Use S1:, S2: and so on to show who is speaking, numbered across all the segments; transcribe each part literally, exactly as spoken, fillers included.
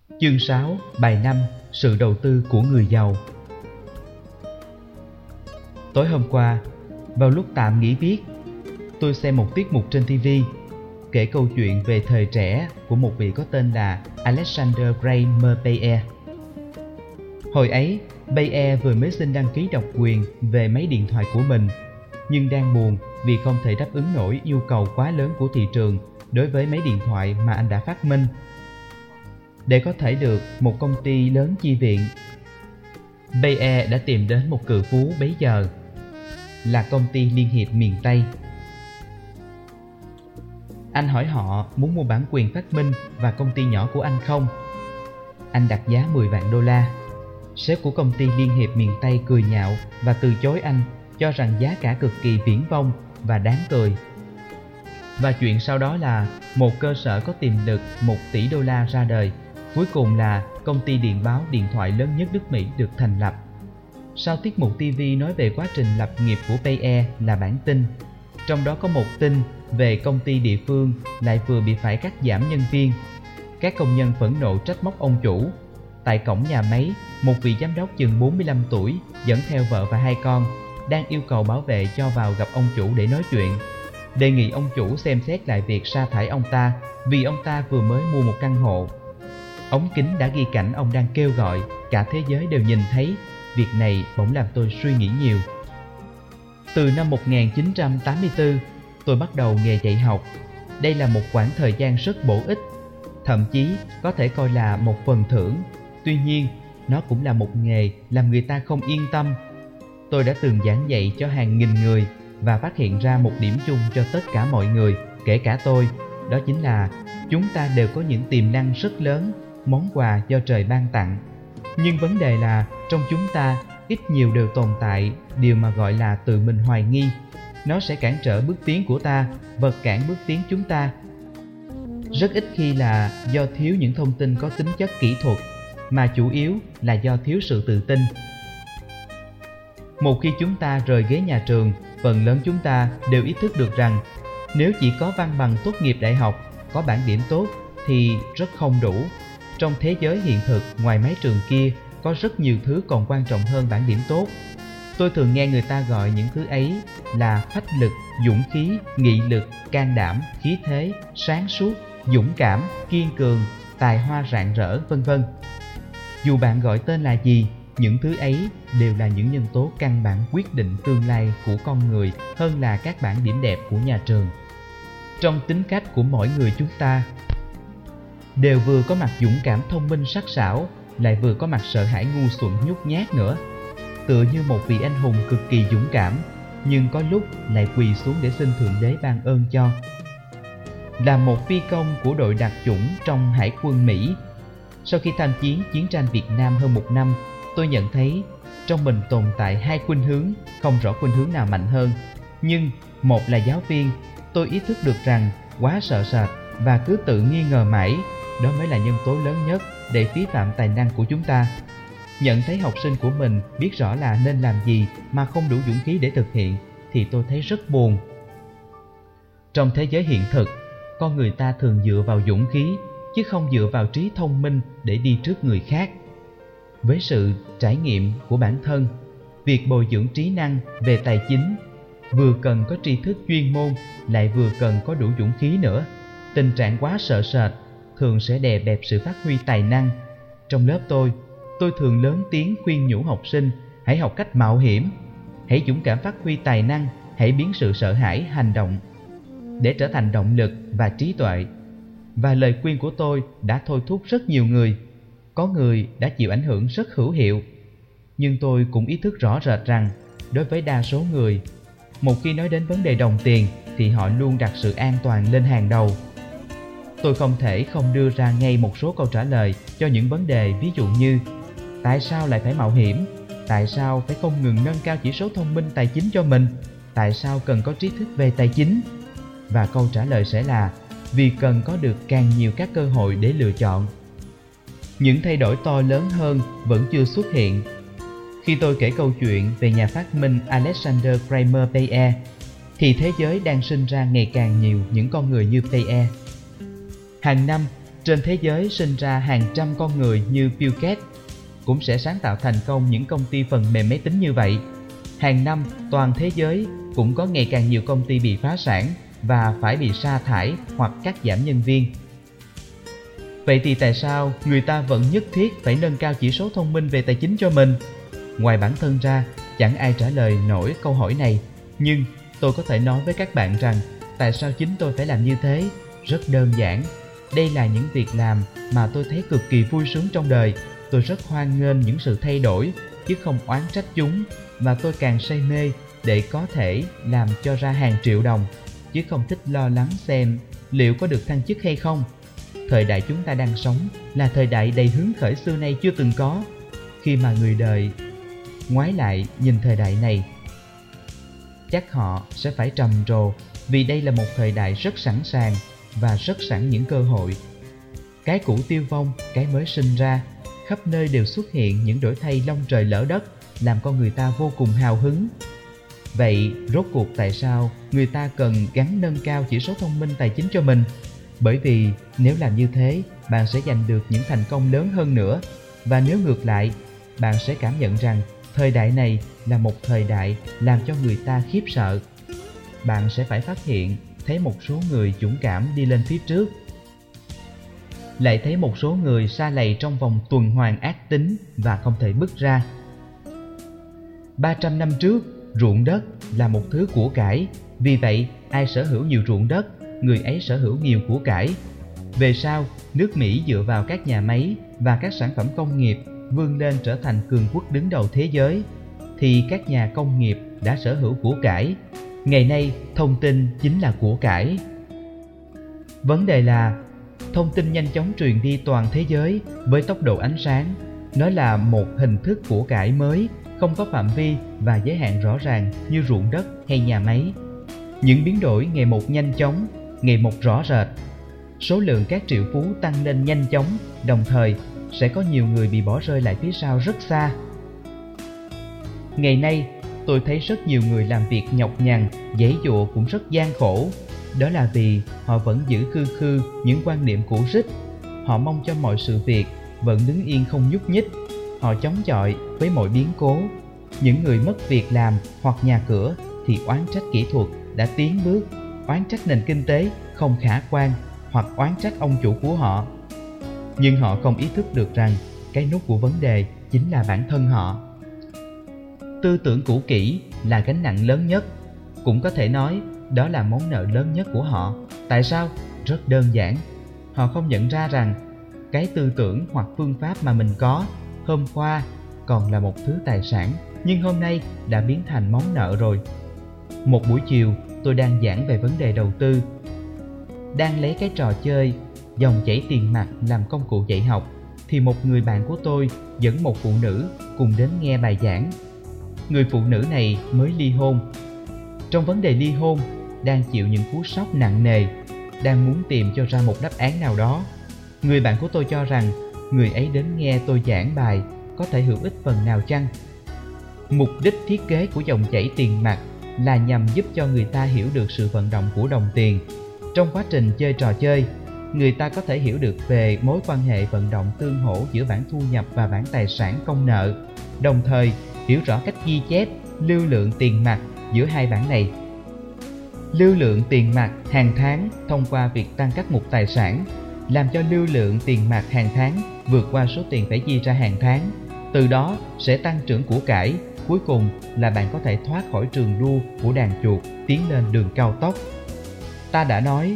S1: Chương sáu, bài năm, sự đầu tư của người giàu. Tối hôm qua, vào lúc tạm nghỉ viết, tôi xem một tiết mục trên ti vi kể câu chuyện về thời trẻ của một vị có tên là Alexander Graham Bell. Hồi ấy, Bell vừa mới xin đăng ký độc quyền về máy điện thoại của mình, nhưng đang buồn vì không thể đáp ứng nổi yêu cầu quá lớn của thị trường đối với máy điện thoại mà anh đã phát minh. Để có thể được một công ty lớn chi viện, Bell đã tìm đến một cự phú bấy giờ là công ty Liên hiệp miền Tây. Anh hỏi họ muốn mua bản quyền phát minh và công ty nhỏ của anh không. Anh đặt giá mười vạn đô la. Sếp của công ty Liên hiệp miền Tây cười nhạo và từ chối anh, cho rằng giá cả cực kỳ viển vông và đáng cười. Và chuyện sau đó là một cơ sở có tiềm lực một tỷ đô la ra đời. Cuối cùng là công ty điện báo điện thoại lớn nhất nước Mỹ được thành lập. Sau tiết mục ti vi nói về quá trình lập nghiệp của Bell là bản tin. Trong đó có một tin về công ty địa phương lại vừa bị phải cắt giảm nhân viên. Các công nhân phẫn nộ trách móc ông chủ. Tại cổng nhà máy, một vị giám đốc chừng bốn mươi lăm tuổi dẫn theo vợ và hai con đang yêu cầu bảo vệ cho vào gặp ông chủ để nói chuyện, đề nghị ông chủ xem xét lại việc sa thải ông ta vì ông ta vừa mới mua một căn hộ. Ống kính đã ghi cảnh ông đang kêu gọi, cả thế giới đều nhìn thấy. Việc này bỗng làm tôi suy nghĩ nhiều. Từ năm một nghìn chín trăm tám mươi tư, tôi bắt đầu nghề dạy học. Đây là một khoảng thời gian rất bổ ích, thậm chí có thể coi là một phần thưởng. Tuy nhiên, nó cũng là một nghề làm người ta không yên tâm. Tôi đã từng giảng dạy cho hàng nghìn người và phát hiện ra một điểm chung cho tất cả mọi người, kể cả tôi. Đó chính là chúng ta đều có những tiềm năng rất lớn, món quà do trời ban tặng. Nhưng vấn đề là trong chúng ta ít nhiều đều tồn tại điều mà gọi là tự mình hoài nghi. Nó sẽ cản trở bước tiến của ta, vật cản bước tiến chúng ta. Rất ít khi là do thiếu những thông tin có tính chất kỹ thuật, mà chủ yếu là do thiếu sự tự tin. Một khi chúng ta rời ghế nhà trường, phần lớn chúng ta đều ý thức được rằng nếu chỉ có văn bằng tốt nghiệp đại học, có bảng điểm tốt thì rất không đủ. Trong thế giới hiện thực, ngoài mái trường kia, có rất nhiều thứ còn quan trọng hơn bảng điểm tốt. Tôi thường nghe người ta gọi những thứ ấy là phách lực, dũng khí, nghị lực, can đảm, khí thế, sáng suốt, dũng cảm, kiên cường, tài hoa rạng rỡ, vân vân. Dù bạn gọi tên là gì, những thứ ấy đều là những nhân tố căn bản quyết định tương lai của con người hơn là các bảng điểm đẹp của nhà trường. Trong tính cách của mỗi người chúng ta đều vừa có mặt dũng cảm thông minh sắc sảo, lại vừa có mặt sợ hãi ngu xuẩn nhút nhát nữa. Tựa như một vị anh hùng cực kỳ dũng cảm, nhưng có lúc lại quỳ xuống để xin Thượng Đế ban ơn cho. Là một phi công của đội đặc chủng trong Hải quân Mỹ, sau khi tham chiến chiến tranh Việt Nam hơn một năm, tôi nhận thấy trong mình tồn tại hai khuynh hướng, không rõ khuynh hướng nào mạnh hơn. Nhưng một là giáo viên, tôi ý thức được rằng quá sợ sệt và cứ tự nghi ngờ mãi, đó mới là nhân tố lớn nhất để phí phạm tài năng của chúng ta. Nhận thấy học sinh của mình biết rõ là nên làm gì mà không đủ dũng khí để thực hiện thì tôi thấy rất buồn. Trong thế giới hiện thực, con người ta thường dựa vào dũng khí chứ không dựa vào trí thông minh để đi trước người khác. Với sự trải nghiệm của bản thân, việc bồi dưỡng trí năng về tài chính vừa cần có tri thức chuyên môn lại vừa cần có đủ dũng khí nữa. Tình trạng quá sợ sệt thường sẽ đè bẹp sự phát huy tài năng. Trong lớp tôi, tôi thường lớn tiếng khuyên nhủ học sinh hãy học cách mạo hiểm, hãy dũng cảm phát huy tài năng, hãy biến sự sợ hãi hành động để trở thành động lực và trí tuệ. Và lời khuyên của tôi đã thôi thúc rất nhiều người. Có người đã chịu ảnh hưởng rất hữu hiệu. Nhưng tôi cũng ý thức rõ rệt rằng đối với đa số người, một khi nói đến vấn đề đồng tiền thì họ luôn đặt sự an toàn lên hàng đầu. Tôi không thể không đưa ra ngay một số câu trả lời cho những vấn đề ví dụ như tại sao lại phải mạo hiểm? Tại sao phải không ngừng nâng cao chỉ số thông minh tài chính cho mình? Tại sao cần có trí thức về tài chính? Và câu trả lời sẽ là vì cần có được càng nhiều các cơ hội để lựa chọn. Những thay đổi to lớn hơn vẫn chưa xuất hiện. Khi tôi kể câu chuyện về nhà phát minh Alexander Graham Bell, thì thế giới đang sinh ra ngày càng nhiều những con người như Bell. Hàng năm, Trên thế giới sinh ra hàng trăm con người như Bill Gates cũng sẽ sáng tạo thành công những công ty phần mềm máy tính như vậy. Hàng năm, toàn thế giới cũng có ngày càng nhiều công ty bị phá sản và phải bị sa thải hoặc cắt giảm nhân viên. Vậy thì tại sao người ta vẫn nhất thiết phải nâng cao chỉ số thông minh về tài chính cho mình? Ngoài bản thân ra, chẳng ai trả lời nổi câu hỏi này. Nhưng tôi có thể nói với các bạn rằng tại sao chính tôi phải làm như thế? Rất đơn giản. Đây là những việc làm mà tôi thấy cực kỳ vui sướng trong đời. Tôi rất hoan nghênh những sự thay đổi, chứ không oán trách chúng. Và tôi càng say mê để có thể làm cho ra hàng triệu đồng, chứ không thích lo lắng xem liệu có được thăng chức hay không. Thời đại chúng ta đang sống là thời đại đầy hứng khởi xưa nay chưa từng có. Khi mà người đời ngoái lại nhìn thời đại này, chắc họ sẽ phải trầm trồ, vì đây là một thời đại rất sẵn sàng và rất sẵn những cơ hội. Cái cũ tiêu vong, cái mới sinh ra, khắp nơi đều xuất hiện những đổi thay long trời lỡ đất, làm con người ta vô cùng hào hứng. Vậy rốt cuộc tại sao người ta cần gắn nâng cao chỉ số thông minh tài chính cho mình? Bởi vì nếu làm như thế, bạn sẽ giành được những thành công lớn hơn nữa. Và nếu ngược lại, bạn sẽ cảm nhận rằng thời đại này là một thời đại làm cho người ta khiếp sợ. Bạn sẽ phải phát hiện thấy một số người dũng cảm đi lên phía trước, lại thấy một số người sa lầy trong vòng tuần hoàn ác tính và không thể bứt ra. ba trăm năm trước, ruộng đất là một thứ của cải. Vì vậy, ai sở hữu nhiều ruộng đất, người ấy sở hữu nhiều của cải. Về sau, nước Mỹ dựa vào các nhà máy và các sản phẩm công nghiệp vươn lên trở thành cường quốc đứng đầu thế giới, thì các nhà công nghiệp đã sở hữu của cải. Ngày nay, thông tin chính là của cải. Vấn đề là thông tin nhanh chóng truyền đi toàn thế giới với tốc độ ánh sáng. Nó là một hình thức của cải mới, không có phạm vi và giới hạn rõ ràng như ruộng đất hay nhà máy. Những biến đổi ngày một nhanh chóng, ngày một rõ rệt. Số lượng các triệu phú tăng lên nhanh chóng, đồng thời sẽ có nhiều người bị bỏ rơi lại phía sau rất xa. Ngày nay, tôi thấy rất nhiều người làm việc nhọc nhằn, giãy giụa cũng rất gian khổ. Đó là vì họ vẫn giữ khư khư những quan niệm cũ rích. Họ mong cho mọi sự việc vẫn đứng yên không nhúc nhích. Họ chống chọi với mọi biến cố. Những người mất việc làm hoặc nhà cửa thì oán trách kỹ thuật đã tiến bước, oán trách nền kinh tế không khả quan, hoặc oán trách ông chủ của họ. Nhưng họ không ý thức được rằng cái nút của vấn đề chính là bản thân họ. Tư tưởng cũ kỹ là gánh nặng lớn nhất. Cũng có thể nói đó là món nợ lớn nhất của họ. Tại sao? Rất đơn giản. Họ không nhận ra rằng cái tư tưởng hoặc phương pháp mà mình có hôm qua còn là một thứ tài sản, nhưng hôm nay đã biến thành món nợ rồi. Một buổi chiều, tôi đang giảng về vấn đề đầu tư, đang lấy cái trò chơi dòng chảy tiền mặt làm công cụ dạy học, thì một người bạn của tôi dẫn một phụ nữ cùng đến nghe bài giảng. Người phụ nữ này mới ly hôn. Trong vấn đề ly hôn, đang chịu những cú sốc nặng nề, đang muốn tìm cho ra một đáp án nào đó. Người bạn của tôi cho rằng người ấy đến nghe tôi giảng bài có thể hữu ích phần nào chăng? Mục đích thiết kế của dòng chảy tiền mặt là nhằm giúp cho người ta hiểu được sự vận động của đồng tiền. Trong quá trình chơi trò chơi, người ta có thể hiểu được về mối quan hệ vận động tương hỗ giữa bảng thu nhập và bảng tài sản công nợ, đồng thời hiểu rõ cách ghi chép lưu lượng tiền mặt giữa hai bảng này. Lưu lượng tiền mặt hàng tháng thông qua việc tăng các mục tài sản, làm cho lưu lượng tiền mặt hàng tháng vượt qua số tiền phải chi ra hàng tháng. Từ đó sẽ tăng trưởng của cải. Cuối cùng là bạn có thể thoát khỏi trường đua của đàn chuột, tiến lên đường cao tốc. Ta đã nói,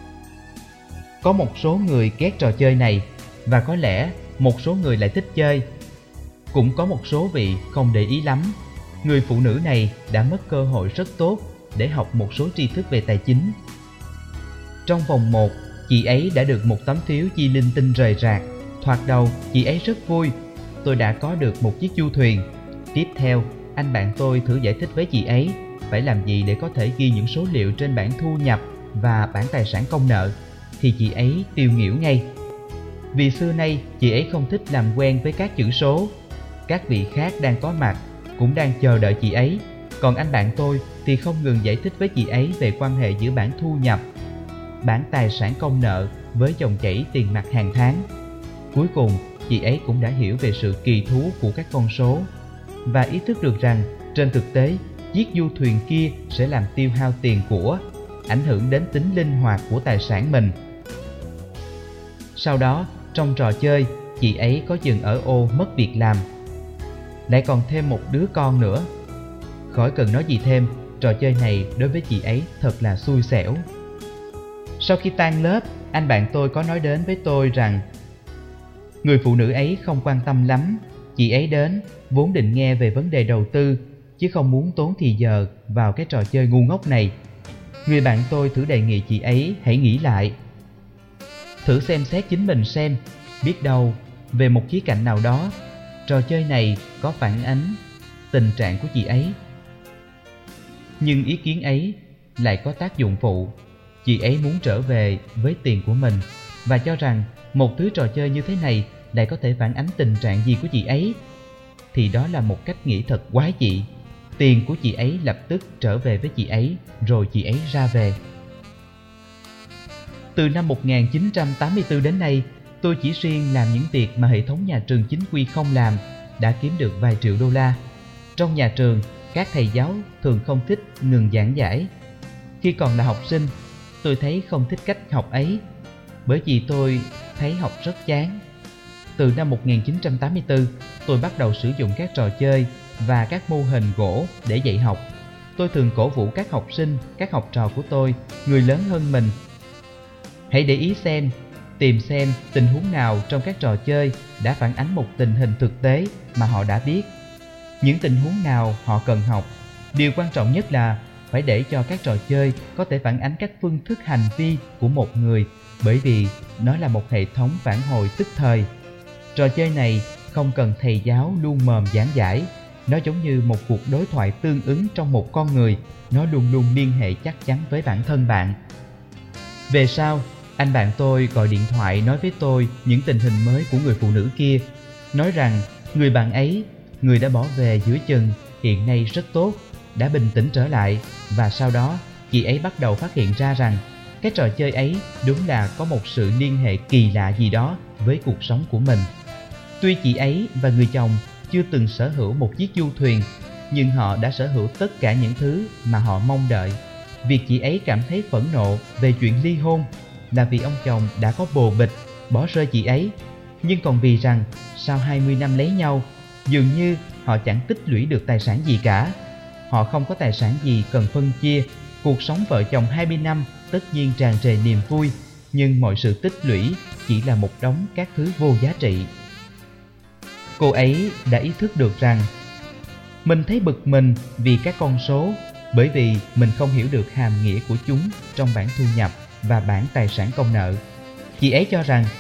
S1: có một số người ghét trò chơi này, và có lẽ một số người lại thích chơi. Cũng có một số vị không để ý lắm. Người phụ nữ này đã mất cơ hội rất tốt để học một số tri thức về tài chính. Trong vòng một, chị ấy đã được một tấm phiếu chi linh tinh rời rạc. Thoạt đầu, chị ấy rất vui. Tôi đã có được một chiếc du thuyền. Tiếp theo, anh bạn tôi thử giải thích với chị ấy phải làm gì để có thể ghi những số liệu trên bảng thu nhập và bảng tài sản công nợ, thì chị ấy tiêu nghỉu ngay. Vì xưa nay chị ấy không thích làm quen với các chữ số. Các vị khác đang có mặt cũng đang chờ đợi chị ấy, còn anh bạn tôi thì không ngừng giải thích với chị ấy về quan hệ giữa bảng thu nhập, bảng tài sản công nợ với dòng chảy tiền mặt hàng tháng. Cuối cùng, chị ấy cũng đã hiểu về sự kỳ thú của các con số và ý thức được rằng trên thực tế, chiếc du thuyền kia sẽ làm tiêu hao tiền của, ảnh hưởng đến tính linh hoạt của tài sản mình. Sau đó, trong trò chơi, chị ấy có dừng ở ô mất việc làm. Lại còn thêm một đứa con nữa. Khỏi cần nói gì thêm, trò chơi này đối với chị ấy thật là xui xẻo. Sau khi tan lớp, anh bạn tôi có nói đến với tôi rằng người phụ nữ ấy không quan tâm lắm. Chị ấy đến vốn định nghe về vấn đề đầu tư, chứ không muốn tốn thì giờ vào cái trò chơi ngu ngốc này. Người bạn tôi thử đề nghị chị ấy hãy nghĩ lại, thử xem xét chính mình xem, biết đâu về một khía cạnh nào đó, trò chơi này có phản ánh tình trạng của chị ấy. Nhưng ý kiến ấy lại có tác dụng phụ. Chị ấy muốn trở về với tiền của mình và cho rằng một thứ trò chơi như thế này lại có thể phản ánh tình trạng gì của chị ấy. Thì đó là một cách nghĩ thật quái dị. Tiền của chị ấy lập tức trở về với chị ấy, rồi chị ấy ra về. Từ năm một nghìn chín trăm tám mươi tư đến nay, tôi chỉ riêng làm những việc mà hệ thống nhà trường chính quy không làm đã kiếm được vài triệu đô la. Trong nhà trường, các thầy giáo thường không thích ngừng giảng giải. Khi còn là học sinh, tôi thấy không thích cách học ấy, bởi vì tôi thấy học rất chán. Từ năm một nghìn chín trăm tám mươi tư, tôi bắt đầu sử dụng các trò chơi và các mô hình gỗ để dạy học. Tôi thường cổ vũ các học sinh, các học trò của tôi, người lớn hơn mình. Hãy để ý xem, tìm xem tình huống nào trong các trò chơi đã phản ánh một tình hình thực tế mà họ đã biết. Những tình huống nào họ cần học. Điều quan trọng nhất là phải để cho các trò chơi có thể phản ánh các phương thức hành vi của một người, bởi vì nó là một hệ thống phản hồi tức thời. Trò chơi này không cần thầy giáo luôn mồm giảng giải. Nó giống như một cuộc đối thoại tương ứng trong một con người. Nó luôn luôn liên hệ chắc chắn với bản thân bạn. Về sau, anh bạn tôi gọi điện thoại nói với tôi những tình hình mới của người phụ nữ kia. Nói rằng người bạn ấy, người đã bỏ về giữa chừng, hiện nay rất tốt, đã bình tĩnh trở lại. Và sau đó, chị ấy bắt đầu phát hiện ra rằng cái trò chơi ấy đúng là có một sự liên hệ kỳ lạ gì đó với cuộc sống của mình. Tuy chị ấy và người chồng chưa từng sở hữu một chiếc du thuyền, nhưng họ đã sở hữu tất cả những thứ mà họ mong đợi. Việc chị ấy cảm thấy phẫn nộ về chuyện ly hôn là vì ông chồng đã có bồ bịch bỏ rơi chị ấy, nhưng còn vì rằng sau hai mươi năm lấy nhau, dường như họ chẳng tích lũy được tài sản gì cả. Họ không có tài sản gì cần phân chia. Cuộc sống vợ chồng hai mươi năm tất nhiên tràn trề niềm vui, nhưng mọi sự tích lũy chỉ là một đống các thứ vô giá trị. Cô ấy đã ý thức được rằng mình thấy bực mình vì các con số, bởi vì mình không hiểu được hàm nghĩa của chúng trong bảng thu nhập và bảng tài sản công nợ. Chị ấy cho rằng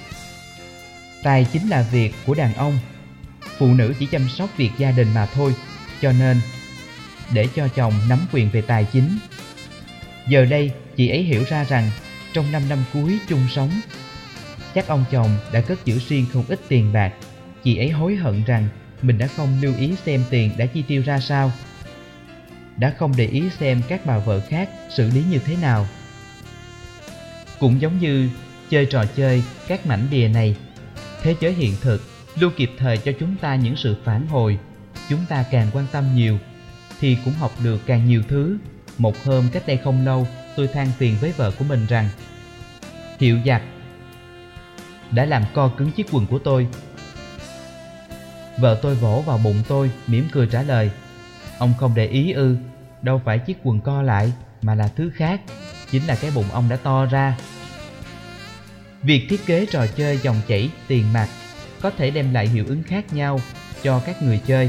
S1: tài chính là việc của đàn ông, phụ nữ chỉ chăm sóc việc gia đình mà thôi, cho nên để cho chồng nắm quyền về tài chính. Giờ đây, chị ấy hiểu ra rằng trong năm năm cuối chung sống, chắc ông chồng đã cất giữ riêng không ít tiền bạc. Chị ấy hối hận rằng mình đã không lưu ý xem tiền đã chi tiêu ra sao, đã không để ý xem các bà vợ khác xử lý như thế nào. Cũng giống như chơi trò chơi các mảnh bìa này, thế giới hiện thực luôn kịp thời cho chúng ta những sự phản hồi. Chúng ta càng quan tâm nhiều thì cũng học được càng nhiều thứ. Một hôm cách đây không lâu, tôi than phiền với vợ của mình rằng hiệu giặt đã làm co cứng chiếc quần của tôi. Vợ tôi vỗ vào bụng tôi, mỉm cười trả lời: "Ông không để ý ư? Đâu phải chiếc quần co lại, mà là thứ khác, chính là cái bụng ông đã to ra." Việc thiết kế trò chơi dòng chảy tiền mặt có thể đem lại hiệu ứng khác nhau cho các người chơi.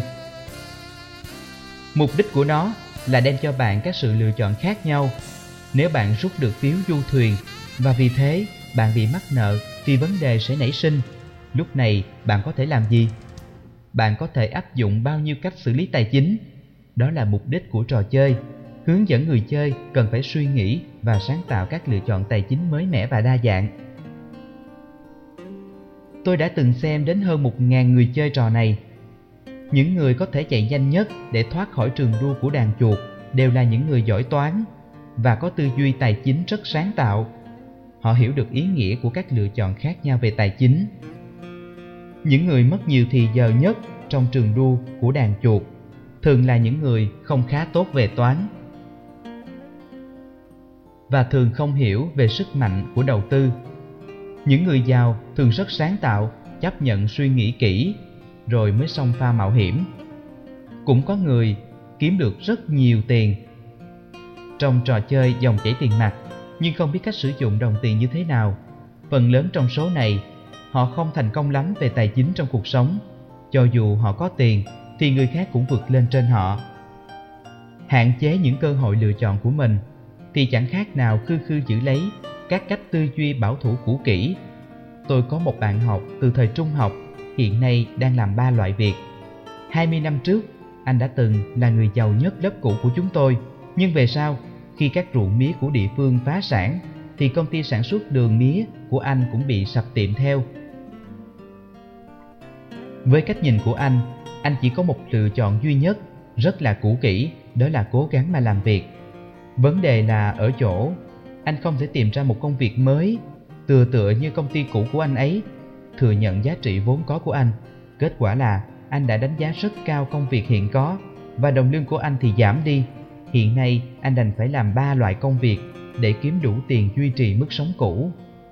S1: Mục đích của nó là đem cho bạn các sự lựa chọn khác nhau. Nếu bạn rút được phiếu du thuyền và vì thế bạn bị mắc nợ thì vấn đề sẽ nảy sinh. Lúc này bạn có thể làm gì? Bạn có thể áp dụng bao nhiêu cách xử lý tài chính? Đó là mục đích của trò chơi. Hướng dẫn người chơi cần phải suy nghĩ và sáng tạo các lựa chọn tài chính mới mẻ và đa dạng. Tôi đã từng xem đến hơn một nghìn người chơi trò này. Những người có thể chạy nhanh nhất để thoát khỏi trường đua của đàn chuột đều là những người giỏi toán và có tư duy tài chính rất sáng tạo. họ hiểu được ý nghĩa của các lựa chọn khác nhau về tài chính. Những người mất nhiều thì giờ nhất trong trường đua của đàn chuột thường là những người không khá tốt về toán và thường không hiểu về sức mạnh của đầu tư. Những người giàu thường rất sáng tạo, chấp nhận suy nghĩ kỹ rồi mới xông pha mạo hiểm. Cũng có người kiếm được rất nhiều tiền trong trò chơi dòng chảy tiền mặt nhưng không biết cách sử dụng đồng tiền như thế nào. Phần lớn trong số này, họ không thành công lắm về tài chính trong cuộc sống. Cho dù họ có tiền thì người khác cũng vượt lên trên họ. Hạn chế những cơ hội lựa chọn của mình thì chẳng khác nào khư khư giữ lấy các cách tư duy bảo thủ cũ kỹ. Tôi có một bạn học từ thời trung học, hiện nay đang làm ba loại việc. hai mươi năm trước, anh đã từng là người giàu nhất lớp cũ của chúng tôi, nhưng về sau, khi các ruộng mía của địa phương phá sản, thì công ty sản xuất đường mía của anh cũng bị sập tiệm theo. Với cách nhìn của anh, anh chỉ có một lựa chọn duy nhất, rất là cũ kỹ, đó là cố gắng mà làm việc. Vấn đề là ở chỗ, anh không thể tìm ra một công việc mới, tựa tựa như công ty cũ của anh ấy, thừa nhận giá trị vốn có của anh. Kết quả là anh đã đánh giá rất cao công việc hiện có, và đồng lương của anh thì giảm đi. Hiện nay, anh đành phải làm ba loại công việc để kiếm đủ tiền duy trì mức sống cũ.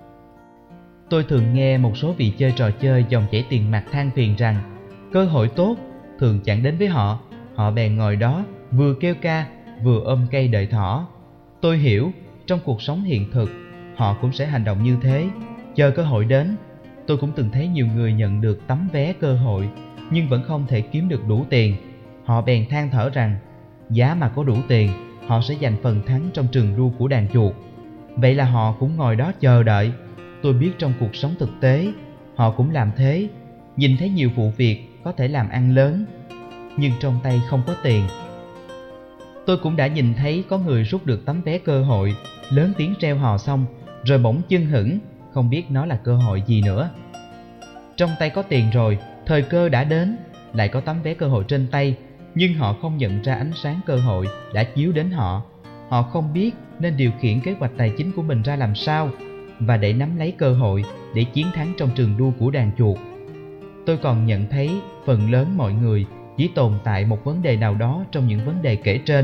S1: Tôi thường nghe một số vị chơi trò chơi dòng chảy tiền mặt than phiền rằng cơ hội tốt thường chẳng đến với họ. Họ bèn ngồi đó vừa kêu ca vừa ôm cây đợi thỏ. Tôi hiểu, trong cuộc sống hiện thực họ cũng sẽ hành động như thế, chờ cơ hội đến. Tôi cũng từng thấy nhiều người nhận được tấm vé cơ hội nhưng vẫn không thể kiếm được đủ tiền. Họ bèn than thở rằng giá mà có đủ tiền, họ sẽ giành phần thắng trong trường đua của đàn chuột. Vậy là họ cũng ngồi đó chờ đợi. Tôi biết trong cuộc sống thực tế, họ cũng làm thế. Nhìn thấy nhiều vụ việc có thể làm ăn lớn, nhưng trong tay không có tiền. Tôi cũng đã nhìn thấy có người rút được tấm vé cơ hội, lớn tiếng reo hò xong, rồi bỗng chưng hửng, không biết nó là cơ hội gì nữa. Trong tay có tiền rồi, thời cơ đã đến, lại có tấm vé cơ hội trên tay, nhưng họ không nhận ra ánh sáng cơ hội đã chiếu đến họ. Họ không biết nên điều khiển kế hoạch tài chính của mình ra làm sao, và để nắm lấy cơ hội để chiến thắng trong trường đua của đàn chuột. Tôi còn nhận thấy phần lớn mọi người chỉ tồn tại một vấn đề nào đó trong những vấn đề kể trên.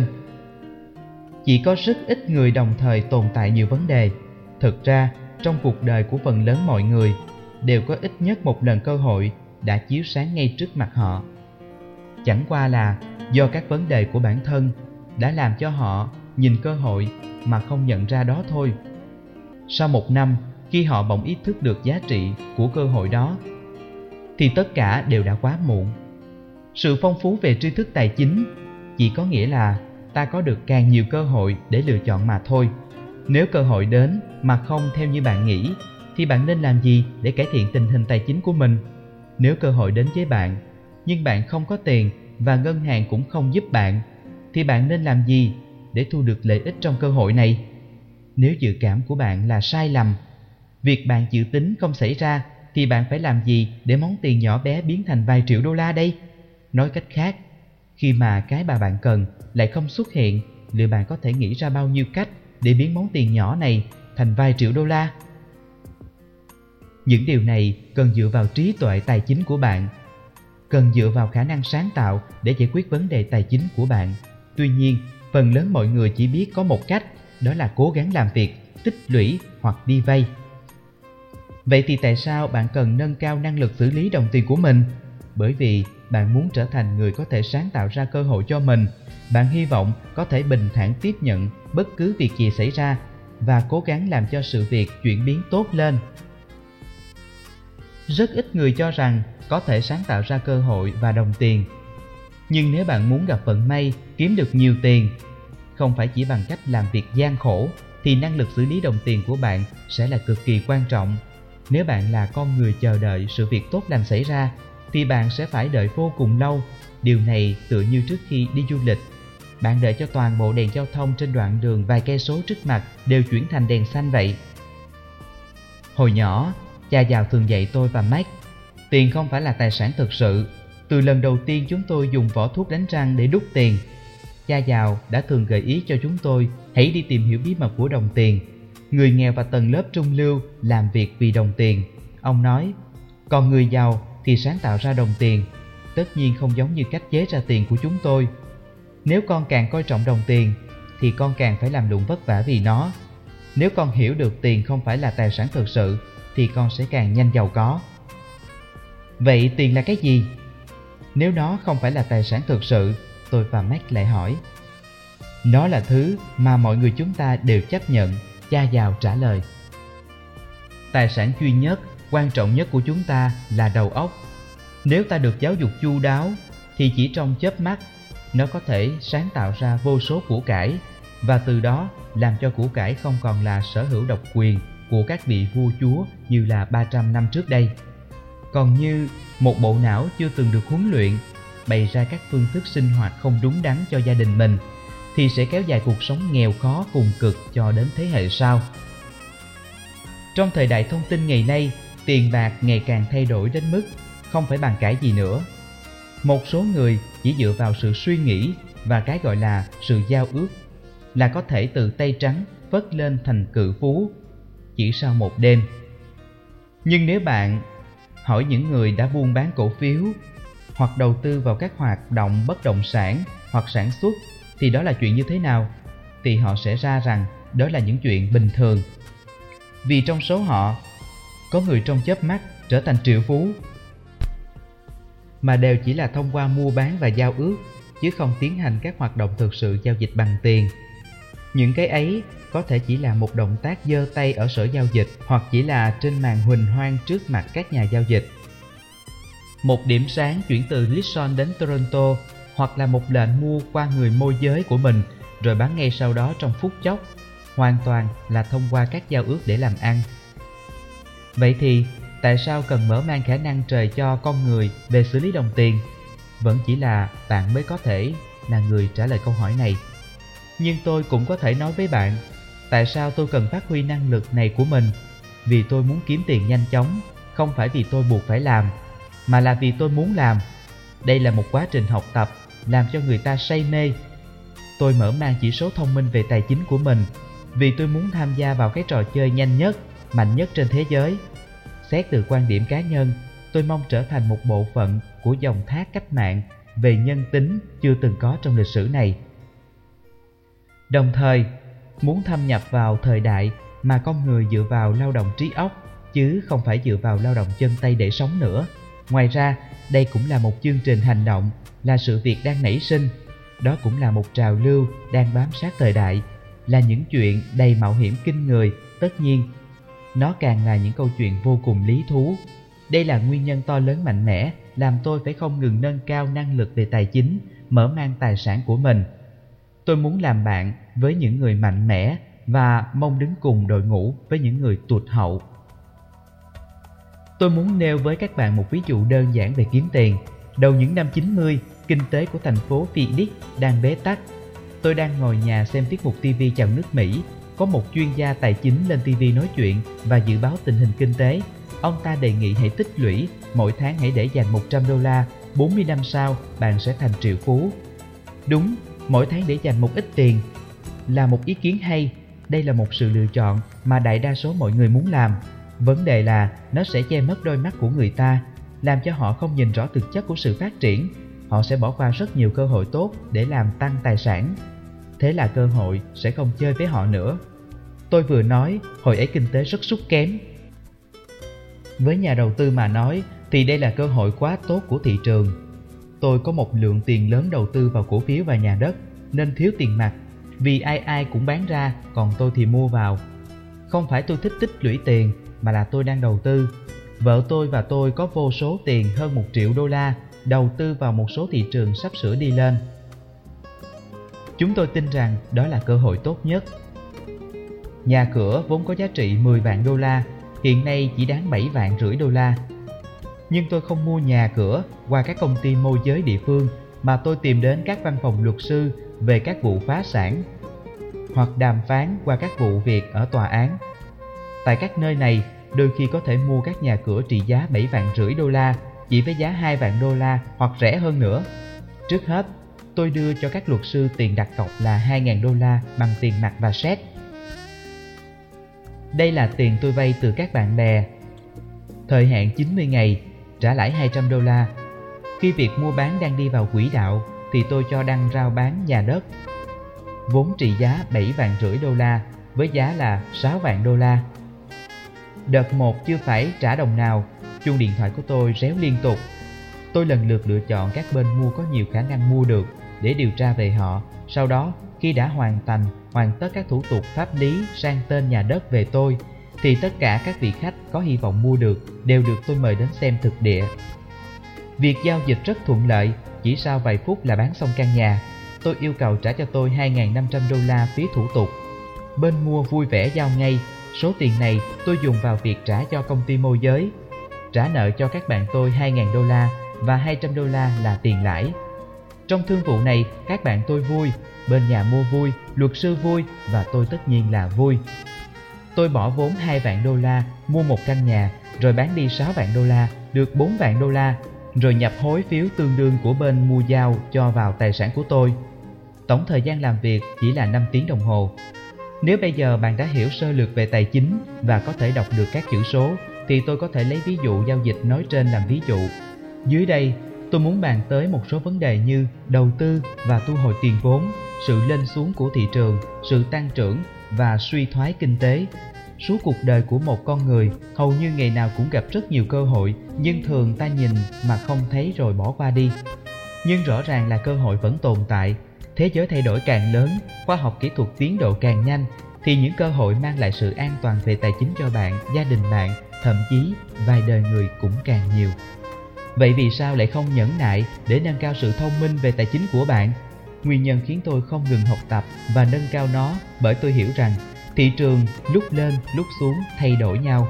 S1: Chỉ có rất ít người đồng thời tồn tại nhiều vấn đề. Thực ra, trong cuộc đời của phần lớn mọi người đều có ít nhất một lần cơ hội đã chiếu sáng ngay trước mặt họ. Chẳng qua là do các vấn đề của bản thân đã làm cho họ nhìn cơ hội mà không nhận ra đó thôi. Sau một năm, khi họ bỗng ý thức được giá trị của cơ hội đó, thì tất cả đều đã quá muộn. Sự phong phú về tri thức tài chính chỉ có nghĩa là ta có được càng nhiều cơ hội để lựa chọn mà thôi. Nếu cơ hội đến mà không theo như bạn nghĩ, thì bạn nên làm gì để cải thiện tình hình tài chính của mình? Nếu cơ hội đến với bạn, nhưng bạn không có tiền và ngân hàng cũng không giúp bạn, thì bạn nên làm gì để thu được lợi ích trong cơ hội này? Nếu dự cảm của bạn là sai lầm, việc bạn dự tính không xảy ra, thì bạn phải làm gì để món tiền nhỏ bé biến thành vài triệu đô la đây? Nói cách khác, khi mà cái mà bạn cần lại không xuất hiện, liệu bạn có thể nghĩ ra bao nhiêu cách để biến món tiền nhỏ này thành vài triệu đô la? Những điều này cần dựa vào trí tuệ tài chính của bạn, cần dựa vào khả năng sáng tạo để giải quyết vấn đề tài chính của bạn. Tuy nhiên, phần lớn mọi người chỉ biết có một cách, đó là cố gắng làm việc, tích lũy hoặc đi vay. Vậy thì tại sao bạn cần nâng cao năng lực xử lý đồng tiền của mình? Bởi vì bạn muốn trở thành người có thể sáng tạo ra cơ hội cho mình. Bạn hy vọng có thể bình thản tiếp nhận bất cứ việc gì xảy ra và cố gắng làm cho sự việc chuyển biến tốt lên. Rất ít người cho rằng có thể sáng tạo ra cơ hội và đồng tiền. Nhưng nếu bạn muốn gặp vận may, kiếm được nhiều tiền, không phải chỉ bằng cách làm việc gian khổ, thì năng lực xử lý đồng tiền của bạn sẽ là cực kỳ quan trọng. Nếu bạn là con người chờ đợi sự việc tốt lành xảy ra, thì bạn sẽ phải đợi vô cùng lâu. Điều này tựa như trước khi đi du lịch, bạn đợi cho toàn bộ đèn giao thông trên đoạn đường vài cây số trước mặt đều chuyển thành đèn xanh vậy. Hồi nhỏ, cha giàu thường dạy tôi và Max, tiền không phải là tài sản thực sự. Từ lần đầu tiên chúng tôi dùng vỏ thuốc đánh răng để đúc tiền, cha giàu đã thường gợi ý cho chúng tôi hãy đi tìm hiểu bí mật của đồng tiền. Người nghèo và tầng lớp trung lưu làm việc vì đồng tiền. Ông nói, còn người giàu thì sáng tạo ra đồng tiền. Tất nhiên không giống như cách chế ra tiền của chúng tôi. Nếu con càng coi trọng đồng tiền thì con càng phải làm lụng vất vả vì nó. Nếu con hiểu được tiền không phải là tài sản thực sự thì con sẽ càng nhanh giàu có. Vậy tiền là cái gì? Nếu nó không phải là tài sản thực sự, tôi và Mac lại hỏi. Nó là thứ mà mọi người chúng ta đều chấp nhận, cha giàu trả lời. Tài sản duy nhất, quan trọng nhất của chúng ta là đầu óc. Nếu ta được giáo dục chu đáo thì chỉ trong chớp mắt nó có thể sáng tạo ra vô số của cải, và từ đó làm cho của cải không còn là sở hữu độc quyền của các vị vua chúa như là ba trăm năm trước đây. Còn như một bộ não chưa từng được huấn luyện, bày ra các phương thức sinh hoạt không đúng đắn cho gia đình mình, thì sẽ kéo dài cuộc sống nghèo khó cùng cực cho đến thế hệ sau. Trong thời đại thông tin ngày nay, tiền bạc ngày càng thay đổi đến mức không phải bàn cãi gì nữa. Một số người chỉ dựa vào sự suy nghĩ và cái gọi là sự giao ước là có thể từ tay trắng phất lên thành cự phú chỉ sau một đêm. Nhưng nếu bạn hỏi những người đã buôn bán cổ phiếu hoặc đầu tư vào các hoạt động bất động sản hoặc sản xuất thì đó là chuyện như thế nào, thì họ sẽ ra rằng đó là những chuyện bình thường. Vì trong số họ, có người trong chớp mắt trở thành triệu phú, mà đều chỉ là thông qua mua bán và giao ước, chứ không tiến hành các hoạt động thực sự giao dịch bằng tiền. Những cái ấy có thể chỉ là một động tác giơ tay ở sở giao dịch, hoặc chỉ là trên màn huỳnh hoang trước mặt các nhà giao dịch. Một điểm sáng chuyển từ Lisbon đến Toronto, hoặc là một lệnh mua qua người môi giới của mình rồi bán ngay sau đó trong phút chốc, hoàn toàn là thông qua các giao ước để làm ăn. Vậy thì tại sao cần mở mang khả năng trời cho con người về xử lý đồng tiền? Vẫn chỉ là bạn mới có thể là người trả lời câu hỏi này. Nhưng tôi cũng có thể nói với bạn, tại sao tôi cần phát huy năng lực này của mình? Vì tôi muốn kiếm tiền nhanh chóng, không phải vì tôi buộc phải làm, mà là vì tôi muốn làm. Đây là một quá trình học tập, làm cho người ta say mê. Tôi mở mang chỉ số thông minh về tài chính của mình, vì tôi muốn tham gia vào cái trò chơi nhanh nhất, mạnh nhất trên thế giới. Xét từ quan điểm cá nhân, tôi mong trở thành một bộ phận của dòng thác cách mạng về nhân tính chưa từng có trong lịch sử này. Đồng thời, muốn thâm nhập vào thời đại mà con người dựa vào lao động trí óc, chứ không phải dựa vào lao động chân tay để sống nữa. Ngoài ra, đây cũng là một chương trình hành động, là sự việc đang nảy sinh. Đó cũng là một trào lưu đang bám sát thời đại, là những chuyện đầy mạo hiểm kinh người. Tất nhiên, nó càng là những câu chuyện vô cùng lý thú. Đây là nguyên nhân to lớn mạnh mẽ làm tôi phải không ngừng nâng cao năng lực về tài chính, mở mang tài sản của mình. Tôi muốn làm bạn với những người mạnh mẽ và mong đứng cùng đội ngũ với những người tụt hậu. Tôi muốn nêu với các bạn một ví dụ đơn giản về kiếm tiền. Đầu những năm chín mươi, kinh tế của thành phố Phoenix đang bế tắc. Tôi đang ngồi nhà xem tiết mục ti vi Chào nước Mỹ. Có một chuyên gia tài chính lên ti vi nói chuyện và dự báo tình hình kinh tế. Ông ta đề nghị hãy tích lũy, mỗi tháng hãy để dành một trăm đô la, bốn mươi năm sau bạn sẽ thành triệu phú. Đúng, mỗi tháng để dành một ít tiền là một ý kiến hay. Đây là một sự lựa chọn mà đại đa số mọi người muốn làm. Vấn đề là nó sẽ che mất đôi mắt của người ta, làm cho họ không nhìn rõ thực chất của sự phát triển. Họ sẽ bỏ qua rất nhiều cơ hội tốt để làm tăng tài sản. Thế là cơ hội sẽ không chơi với họ nữa. Tôi vừa nói, hồi ấy kinh tế rất sút kém. Với nhà đầu tư mà nói thì đây là cơ hội quá tốt của thị trường. Tôi có một lượng tiền lớn đầu tư vào cổ phiếu và nhà đất, nên thiếu tiền mặt. Vì ai ai cũng bán ra, còn tôi thì mua vào. Không phải tôi thích tích lũy tiền, mà là tôi đang đầu tư. Vợ tôi và tôi có vô số tiền hơn một triệu đô la đầu tư vào một số thị trường sắp sửa đi lên. Chúng tôi tin rằng đó là cơ hội tốt nhất. Nhà cửa vốn có giá trị mười vạn đô la, hiện nay chỉ đáng bảy vạn rưỡi đô la. Nhưng tôi không mua nhà cửa qua các công ty môi giới địa phương, mà tôi tìm đến các văn phòng luật sư về các vụ phá sản, hoặc đàm phán qua các vụ việc ở tòa án. Tại các nơi này, đôi khi có thể mua các nhà cửa trị giá bảy vạn rưỡi đô la chỉ với giá hai vạn đô la hoặc rẻ hơn nữa. Trước hết, tôi đưa cho các luật sư tiền đặt cọc là hai nghìn đô la bằng tiền mặt và séc. Đây là tiền tôi vay từ các bạn bè. Thời hạn chín mươi ngày, trả lãi hai trăm đô la. Khi việc mua bán đang đi vào quỹ đạo thì tôi cho đăng rao bán nhà đất. Vốn trị giá bảy vạn rưỡi đô la với giá là sáu vạn đô la. Đợt một chưa phải trả đồng nào, chuông điện thoại của tôi réo liên tục. Tôi lần lượt lựa chọn các bên mua có nhiều khả năng mua được để điều tra về họ. Sau đó, khi đã hoàn thành, hoàn tất các thủ tục pháp lý sang tên nhà đất về tôi, thì tất cả các vị khách có hy vọng mua được đều được tôi mời đến xem thực địa. Việc giao dịch rất thuận lợi, chỉ sau vài phút là bán xong căn nhà. Tôi yêu cầu trả cho tôi hai nghìn năm trăm đô la phí thủ tục. Bên mua vui vẻ giao ngay. Số tiền này tôi dùng vào việc trả cho công ty môi giới, trả nợ cho các bạn tôi hai nghìn đô la và hai trăm đô la là tiền lãi. Trong thương vụ này, các bạn tôi vui, bên nhà mua vui, luật sư vui và tôi tất nhiên là vui. Tôi bỏ vốn hai vạn đô la mua một căn nhà, rồi bán đi sáu vạn đô la, được bốn vạn đô la, rồi nhập hối phiếu tương đương của bên mua giao cho vào tài sản của tôi. Tổng thời gian làm việc chỉ là năm tiếng đồng hồ. Nếu bây giờ bạn đã hiểu sơ lược về tài chính và có thể đọc được các chữ số, thì tôi có thể lấy ví dụ giao dịch nói trên làm ví dụ. Dưới đây, tôi muốn bàn tới một số vấn đề như đầu tư và thu hồi tiền vốn, sự lên xuống của thị trường, sự tăng trưởng và suy thoái kinh tế. Suốt cuộc đời của một con người, hầu như ngày nào cũng gặp rất nhiều cơ hội, nhưng thường ta nhìn mà không thấy rồi bỏ qua đi. Nhưng rõ ràng là cơ hội vẫn tồn tại. Thế giới thay đổi càng lớn, khoa học kỹ thuật tiến độ càng nhanh, thì những cơ hội mang lại sự an toàn về tài chính cho bạn, gia đình bạn, thậm chí vài đời người cũng càng nhiều. Vậy vì sao lại không nhẫn nại để nâng cao sự thông minh về tài chính của bạn? Nguyên nhân khiến tôi không ngừng học tập và nâng cao nó bởi tôi hiểu rằng thị trường lúc lên lúc xuống thay đổi nhau.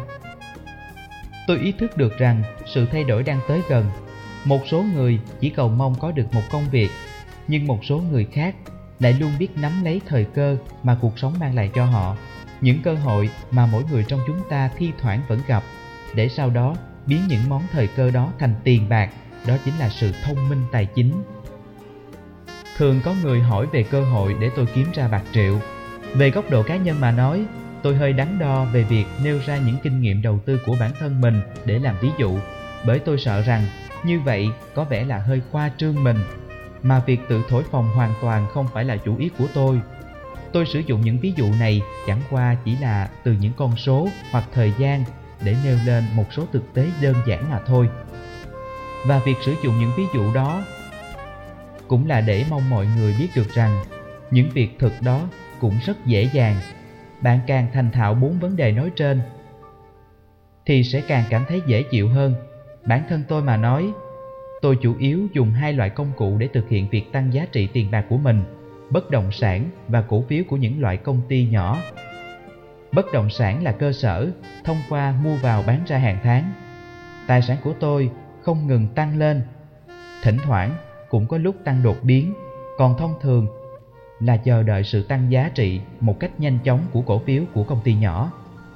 S1: Tôi ý thức được rằng sự thay đổi đang tới gần. Một số người chỉ cầu mong có được một công việc, nhưng một số người khác lại luôn biết nắm lấy thời cơ mà cuộc sống mang lại cho họ, những cơ hội mà mỗi người trong chúng ta thi thoảng vẫn gặp, để sau đó biến những món thời cơ đó thành tiền bạc. Đó chính là sự thông minh tài chính. Thường có người hỏi về cơ hội để tôi kiếm ra bạc triệu. Về góc độ cá nhân mà nói, tôi hơi đắn đo về việc nêu ra những kinh nghiệm đầu tư của bản thân mình để làm ví dụ, bởi tôi sợ rằng như vậy có vẻ là hơi khoa trương mình, mà việc tự thổi phồng hoàn toàn không phải là chủ ý của tôi. Tôi sử dụng những ví dụ này chẳng qua chỉ là từ những con số hoặc thời gian để nêu lên một số thực tế đơn giản mà thôi. Và việc sử dụng những ví dụ đó cũng là để mong mọi người biết được rằng những việc thực đó cũng rất dễ dàng. Bạn càng thành thạo bốn vấn đề nói trên thì sẽ càng cảm thấy dễ chịu hơn. Bản thân tôi mà nói, tôi chủ yếu dùng hai loại công cụ để thực hiện việc tăng giá trị tiền bạc của mình: bất động sản và cổ phiếu của những loại công ty nhỏ. Bất động sản là cơ sở, thông qua mua vào bán ra hàng tháng. Tài sản của tôi không ngừng tăng lên, thỉnh thoảng cũng có lúc tăng đột biến, còn thông thường là chờ đợi sự tăng giá trị một cách nhanh chóng của cổ phiếu của công ty nhỏ.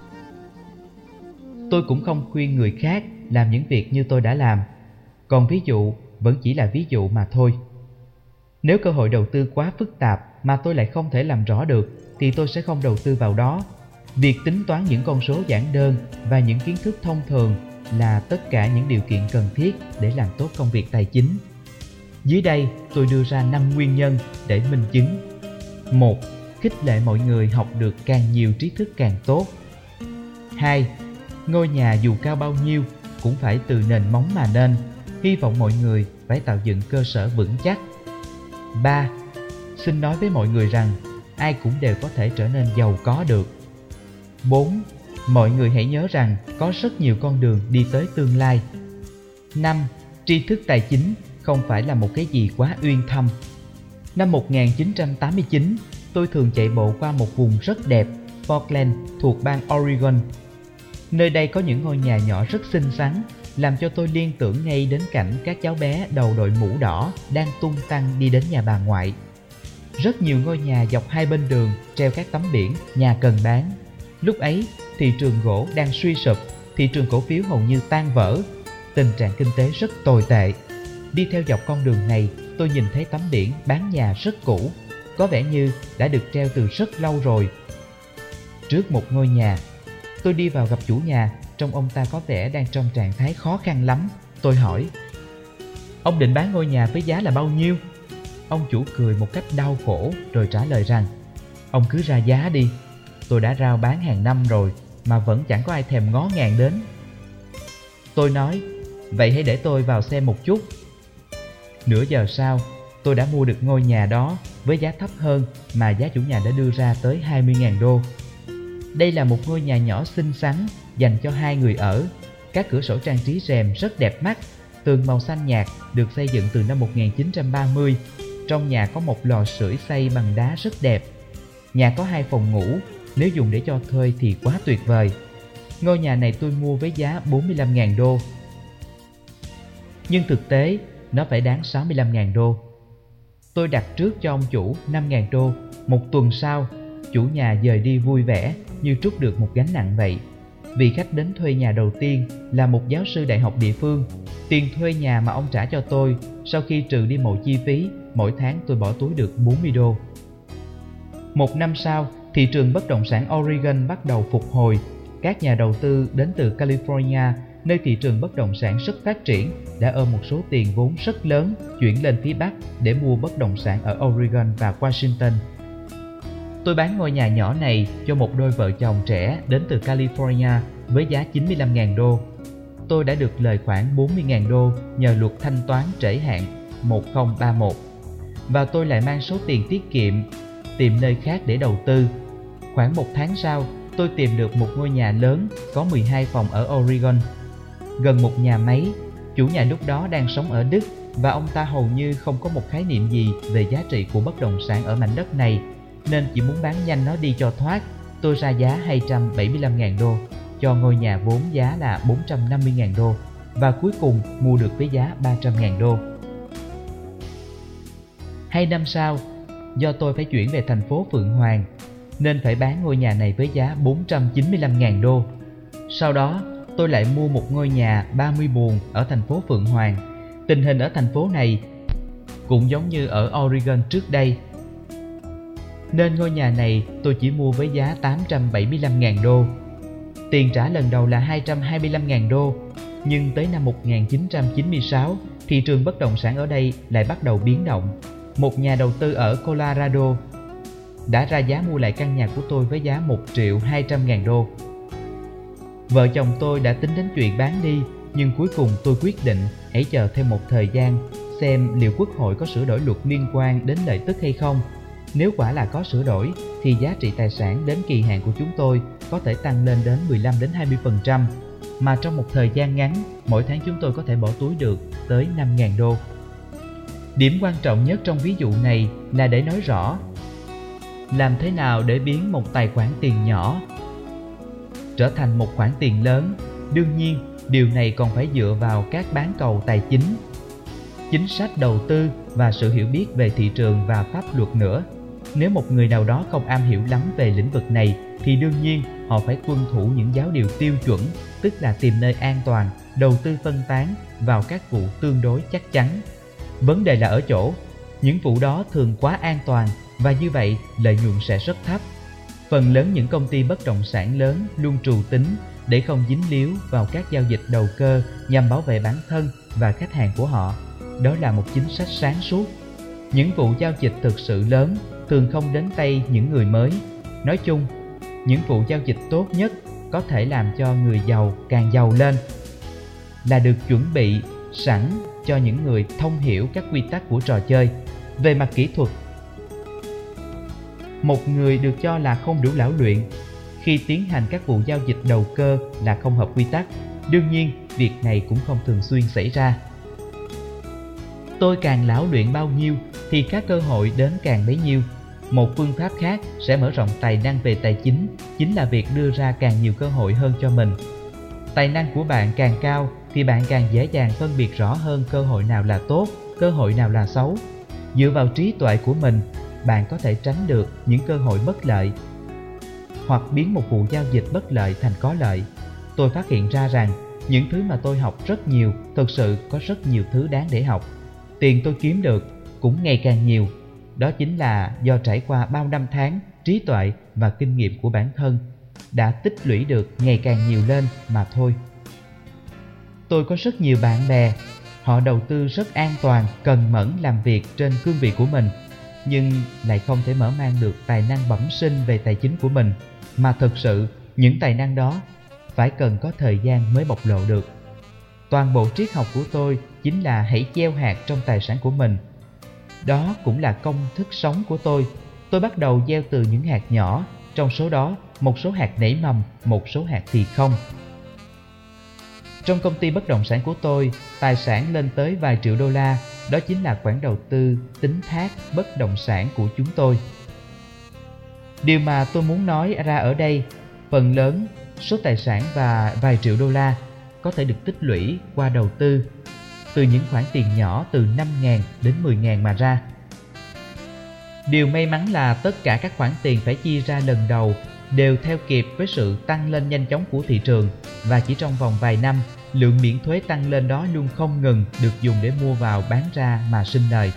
S1: Tôi cũng không khuyên người khác làm những việc như tôi đã làm, còn ví dụ vẫn chỉ là ví dụ mà thôi. Nếu cơ hội đầu tư quá phức tạp mà tôi lại không thể làm rõ được thì tôi sẽ không đầu tư vào đó. Việc tính toán những con số giản đơn và những kiến thức thông thường là tất cả những điều kiện cần thiết để làm tốt công việc tài chính. Dưới đây tôi đưa ra năm nguyên nhân để minh chứng. một. Khích lệ mọi người học được càng nhiều trí thức càng tốt. hai. Ngôi nhà dù cao bao nhiêu cũng phải từ nền móng mà nên. Hy vọng mọi người phải tạo dựng cơ sở vững chắc. ba. Xin nói với mọi người rằng ai cũng đều có thể trở nên giàu có được. bốn. Mọi người hãy nhớ rằng có rất nhiều con đường đi tới tương lai. năm. Tri thức tài chính không phải là một cái gì quá uyên thâm. Năm một nghìn chín trăm tám mươi chín, tôi thường chạy bộ qua một vùng rất đẹp, Portland, thuộc bang Oregon. Nơi đây có những ngôi nhà nhỏ rất xinh xắn, làm cho tôi liên tưởng ngay đến cảnh các cháu bé đầu đội mũ đỏ đang tung tăng đi đến nhà bà ngoại. Rất nhiều ngôi nhà dọc hai bên đường treo các tấm biển nhà cần bán. Lúc ấy, thị trường gỗ đang suy sụp, thị trường cổ phiếu hầu như tan vỡ. Tình trạng kinh tế rất tồi tệ. Đi theo dọc con đường này, tôi nhìn thấy tấm biển bán nhà rất cũ, có vẻ như đã được treo từ rất lâu rồi. Trước một ngôi nhà, Tôi đi vào gặp chủ nhà, trông ông ta có vẻ đang trong trạng thái khó khăn lắm. Tôi hỏi: "Ông định bán ngôi nhà với giá là bao nhiêu?" Ông chủ cười một cách đau khổ rồi trả lời rằng: "Ông cứ ra giá đi. Tôi đã rao bán hàng năm rồi mà vẫn chẳng có ai thèm ngó ngàng đến." Tôi nói: "Vậy hãy để tôi vào xem một chút." Nửa giờ sau, tôi đã mua được ngôi nhà đó với giá thấp hơn mà giá chủ nhà đã đưa ra tới hai mươi nghìn đô. Đây là một ngôi nhà nhỏ xinh xắn dành cho hai người ở. Các cửa sổ trang trí rèm rất đẹp mắt, tường màu xanh nhạt được xây dựng từ năm một nghìn chín trăm ba mươi. Trong nhà có một lò sưởi xây bằng đá rất đẹp. Nhà có hai phòng ngủ, nếu dùng để cho thuê thì quá tuyệt vời. Ngôi nhà này tôi mua với giá bốn mươi lăm nghìn đô. Nhưng thực tế, nó phải đáng sáu mươi lăm nghìn đô. Tôi đặt trước cho ông chủ năm nghìn đô. Một tuần sau, chủ nhà dời đi vui vẻ như trút được một gánh nặng vậy. Vị khách đến thuê nhà đầu tiên là một giáo sư đại học địa phương. Tiền thuê nhà mà ông trả cho tôi, sau khi trừ đi mọi chi phí, mỗi tháng tôi bỏ túi được bốn mươi đô. Một năm sau, thị trường bất động sản Oregon bắt đầu phục hồi. Các nhà đầu tư đến từ California, nơi thị trường bất động sản rất phát triển, đã ôm một số tiền vốn rất lớn chuyển lên phía Bắc để mua bất động sản ở Oregon và Washington. Tôi bán ngôi nhà nhỏ này cho một đôi vợ chồng trẻ đến từ California với giá chín mươi lăm nghìn đô. Tôi đã được lời khoảng bốn mươi nghìn đô nhờ luật thanh toán trễ hạn một không ba mốt. Và tôi lại mang số tiền tiết kiệm tìm nơi khác để đầu tư. Khoảng một tháng sau, tôi tìm được một ngôi nhà lớn có mười hai phòng ở Oregon, gần một nhà máy. Chủ nhà lúc đó đang sống ở Đức và ông ta hầu như không có một khái niệm gì về giá trị của bất động sản ở mảnh đất này, nên chỉ muốn bán nhanh nó đi cho thoát. Tôi ra giá hai trăm bảy mươi lăm nghìn đô cho ngôi nhà vốn giá là bốn trăm năm mươi nghìn đô và cuối cùng mua được với giá ba trăm nghìn đô. Hai năm sau, do tôi phải chuyển về thành phố Phượng Hoàng nên phải bán ngôi nhà này với giá bốn trăm chín mươi lăm nghìn đô. Sau đó, tôi lại mua một ngôi nhà ba mươi buồng ở thành phố Phượng Hoàng. Tình hình ở thành phố này cũng giống như ở Oregon trước đây, nên ngôi nhà này tôi chỉ mua với giá tám trăm bảy mươi lăm nghìn đô. Tiền trả lần đầu là hai trăm hai mươi lăm nghìn đô, nhưng tới năm một nghìn chín trăm chín mươi sáu, thị trường bất động sản ở đây lại bắt đầu biến động. Một nhà đầu tư ở Colorado đã ra giá mua lại căn nhà của tôi với giá một triệu hai trăm nghìn đô. Vợ chồng tôi đã tính đến chuyện bán đi, nhưng cuối cùng tôi quyết định hãy chờ thêm một thời gian xem liệu Quốc hội có sửa đổi luật liên quan đến lợi tức hay không. Nếu quả là có sửa đổi thì giá trị tài sản đến kỳ hạn của chúng tôi có thể tăng lên đến mười lăm đến hai mươi phần trăm, mà trong một thời gian ngắn, mỗi tháng chúng tôi có thể bỏ túi được tới năm nghìn đô. Điểm quan trọng nhất trong ví dụ này là để nói rõ làm thế nào để biến một tài khoản tiền nhỏ trở thành một khoản tiền lớn. Đương nhiên, điều này còn phải dựa vào các bán cầu tài chính, chính sách đầu tư và sự hiểu biết về thị trường và pháp luật nữa. Nếu một người nào đó không am hiểu lắm về lĩnh vực này thì đương nhiên họ phải tuân thủ những giáo điều tiêu chuẩn, tức là tìm nơi an toàn, đầu tư phân tán vào các vụ tương đối chắc chắn. Vấn đề là ở chỗ, những vụ đó thường quá an toàn và như vậy lợi nhuận sẽ rất thấp. Phần lớn những công ty bất động sản lớn luôn trù tính để không dính líu vào các giao dịch đầu cơ nhằm bảo vệ bản thân và khách hàng của họ. Đó là một chính sách sáng suốt. Những vụ giao dịch thực sự lớn thường không đến tay những người mới. Nói chung, những vụ giao dịch tốt nhất có thể làm cho người giàu càng giàu lên là được chuẩn bị sẵn cho những người thông hiểu các quy tắc của trò chơi. Về mặt kỹ thuật, một người được cho là không đủ lão luyện khi tiến hành các vụ giao dịch đầu cơ là không hợp quy tắc. Đương nhiên, việc này cũng không thường xuyên xảy ra. Tôi càng lão luyện bao nhiêu thì các cơ hội đến càng bấy nhiêu. Một phương pháp khác sẽ mở rộng tài năng về tài chính chính là việc đưa ra càng nhiều cơ hội hơn cho mình. Tài năng của bạn càng cao thì bạn càng dễ dàng phân biệt rõ hơn cơ hội nào là tốt, cơ hội nào là xấu. Dựa vào trí tuệ của mình, bạn có thể tránh được những cơ hội bất lợi hoặc biến một vụ giao dịch bất lợi thành có lợi. Tôi phát hiện ra rằng những thứ mà tôi học rất nhiều, thực sự có rất nhiều thứ đáng để học. Tiền tôi kiếm được cũng ngày càng nhiều. Đó chính là do trải qua bao năm tháng, trí tuệ và kinh nghiệm của bản thân. đã tích lũy được ngày càng nhiều lên mà thôi. Tôi có rất nhiều bạn bè, họ đầu tư rất an toàn, cần mẫn làm việc trên cương vị của mình, nhưng lại không thể mở mang được tài năng bẩm sinh về tài chính của mình, mà thực sự những tài năng đó phải cần có thời gian mới bộc lộ được. Toàn bộ triết học của tôi chính là hãy gieo hạt trong tài sản của mình. Đó cũng là công thức sống của tôi. Tôi bắt đầu gieo từ những hạt nhỏ, trong số đó một số hạt nảy mầm, một số hạt thì không. Trong công ty bất động sản của tôi, tài sản lên tới vài triệu đô la, đó chính là khoản đầu tư tín thác bất động sản của chúng tôi. Điều mà tôi muốn nói ra ở đây, phần lớn số tài sản và vài triệu đô la có thể được tích lũy qua đầu tư, từ những khoản tiền nhỏ từ năm nghìn đến mười nghìn mà ra. Điều may mắn là tất cả các khoản tiền phải chi ra lần đầu đều theo kịp với sự tăng lên nhanh chóng của thị trường, và chỉ trong vòng vài năm, lượng miễn thuế tăng lên đó luôn không ngừng được dùng để mua vào bán ra mà sinh lời.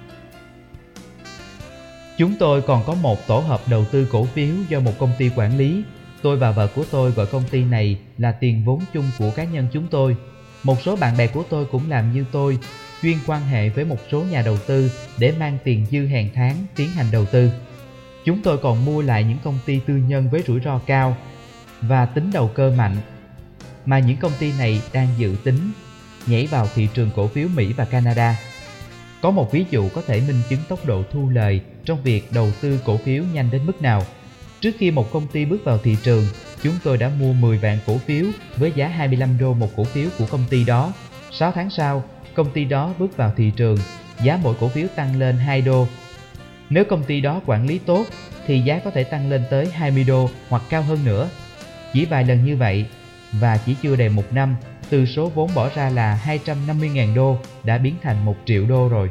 S1: Chúng tôi còn có một tổ hợp đầu tư cổ phiếu do một công ty quản lý. Tôi và vợ của tôi gọi công ty này là tiền vốn chung của cá nhân chúng tôi. Một số bạn bè của tôi cũng làm như tôi, chuyên quan hệ với một số nhà đầu tư để mang tiền dư hàng tháng tiến hành đầu tư. Chúng tôi còn mua lại những công ty tư nhân với rủi ro cao và tính đầu cơ mạnh, mà những công ty này đang dự tính nhảy vào thị trường cổ phiếu Mỹ và Canada. Có một ví dụ có thể minh chứng tốc độ thu lời trong việc đầu tư cổ phiếu nhanh đến mức nào. Trước khi một công ty bước vào thị trường, chúng tôi đã mua mười vạn cổ phiếu với giá hai mươi lăm đô một cổ phiếu của công ty đó. sáu tháng sau, công ty đó bước vào thị trường, giá mỗi cổ phiếu tăng lên hai đô. Nếu công ty đó quản lý tốt thì giá có thể tăng lên tới hai mươi đô hoặc cao hơn nữa. Chỉ vài lần như vậy và chỉ chưa đầy một năm, từ số vốn bỏ ra là hai trăm năm mươi nghìn đô đã biến thành một triệu đô rồi.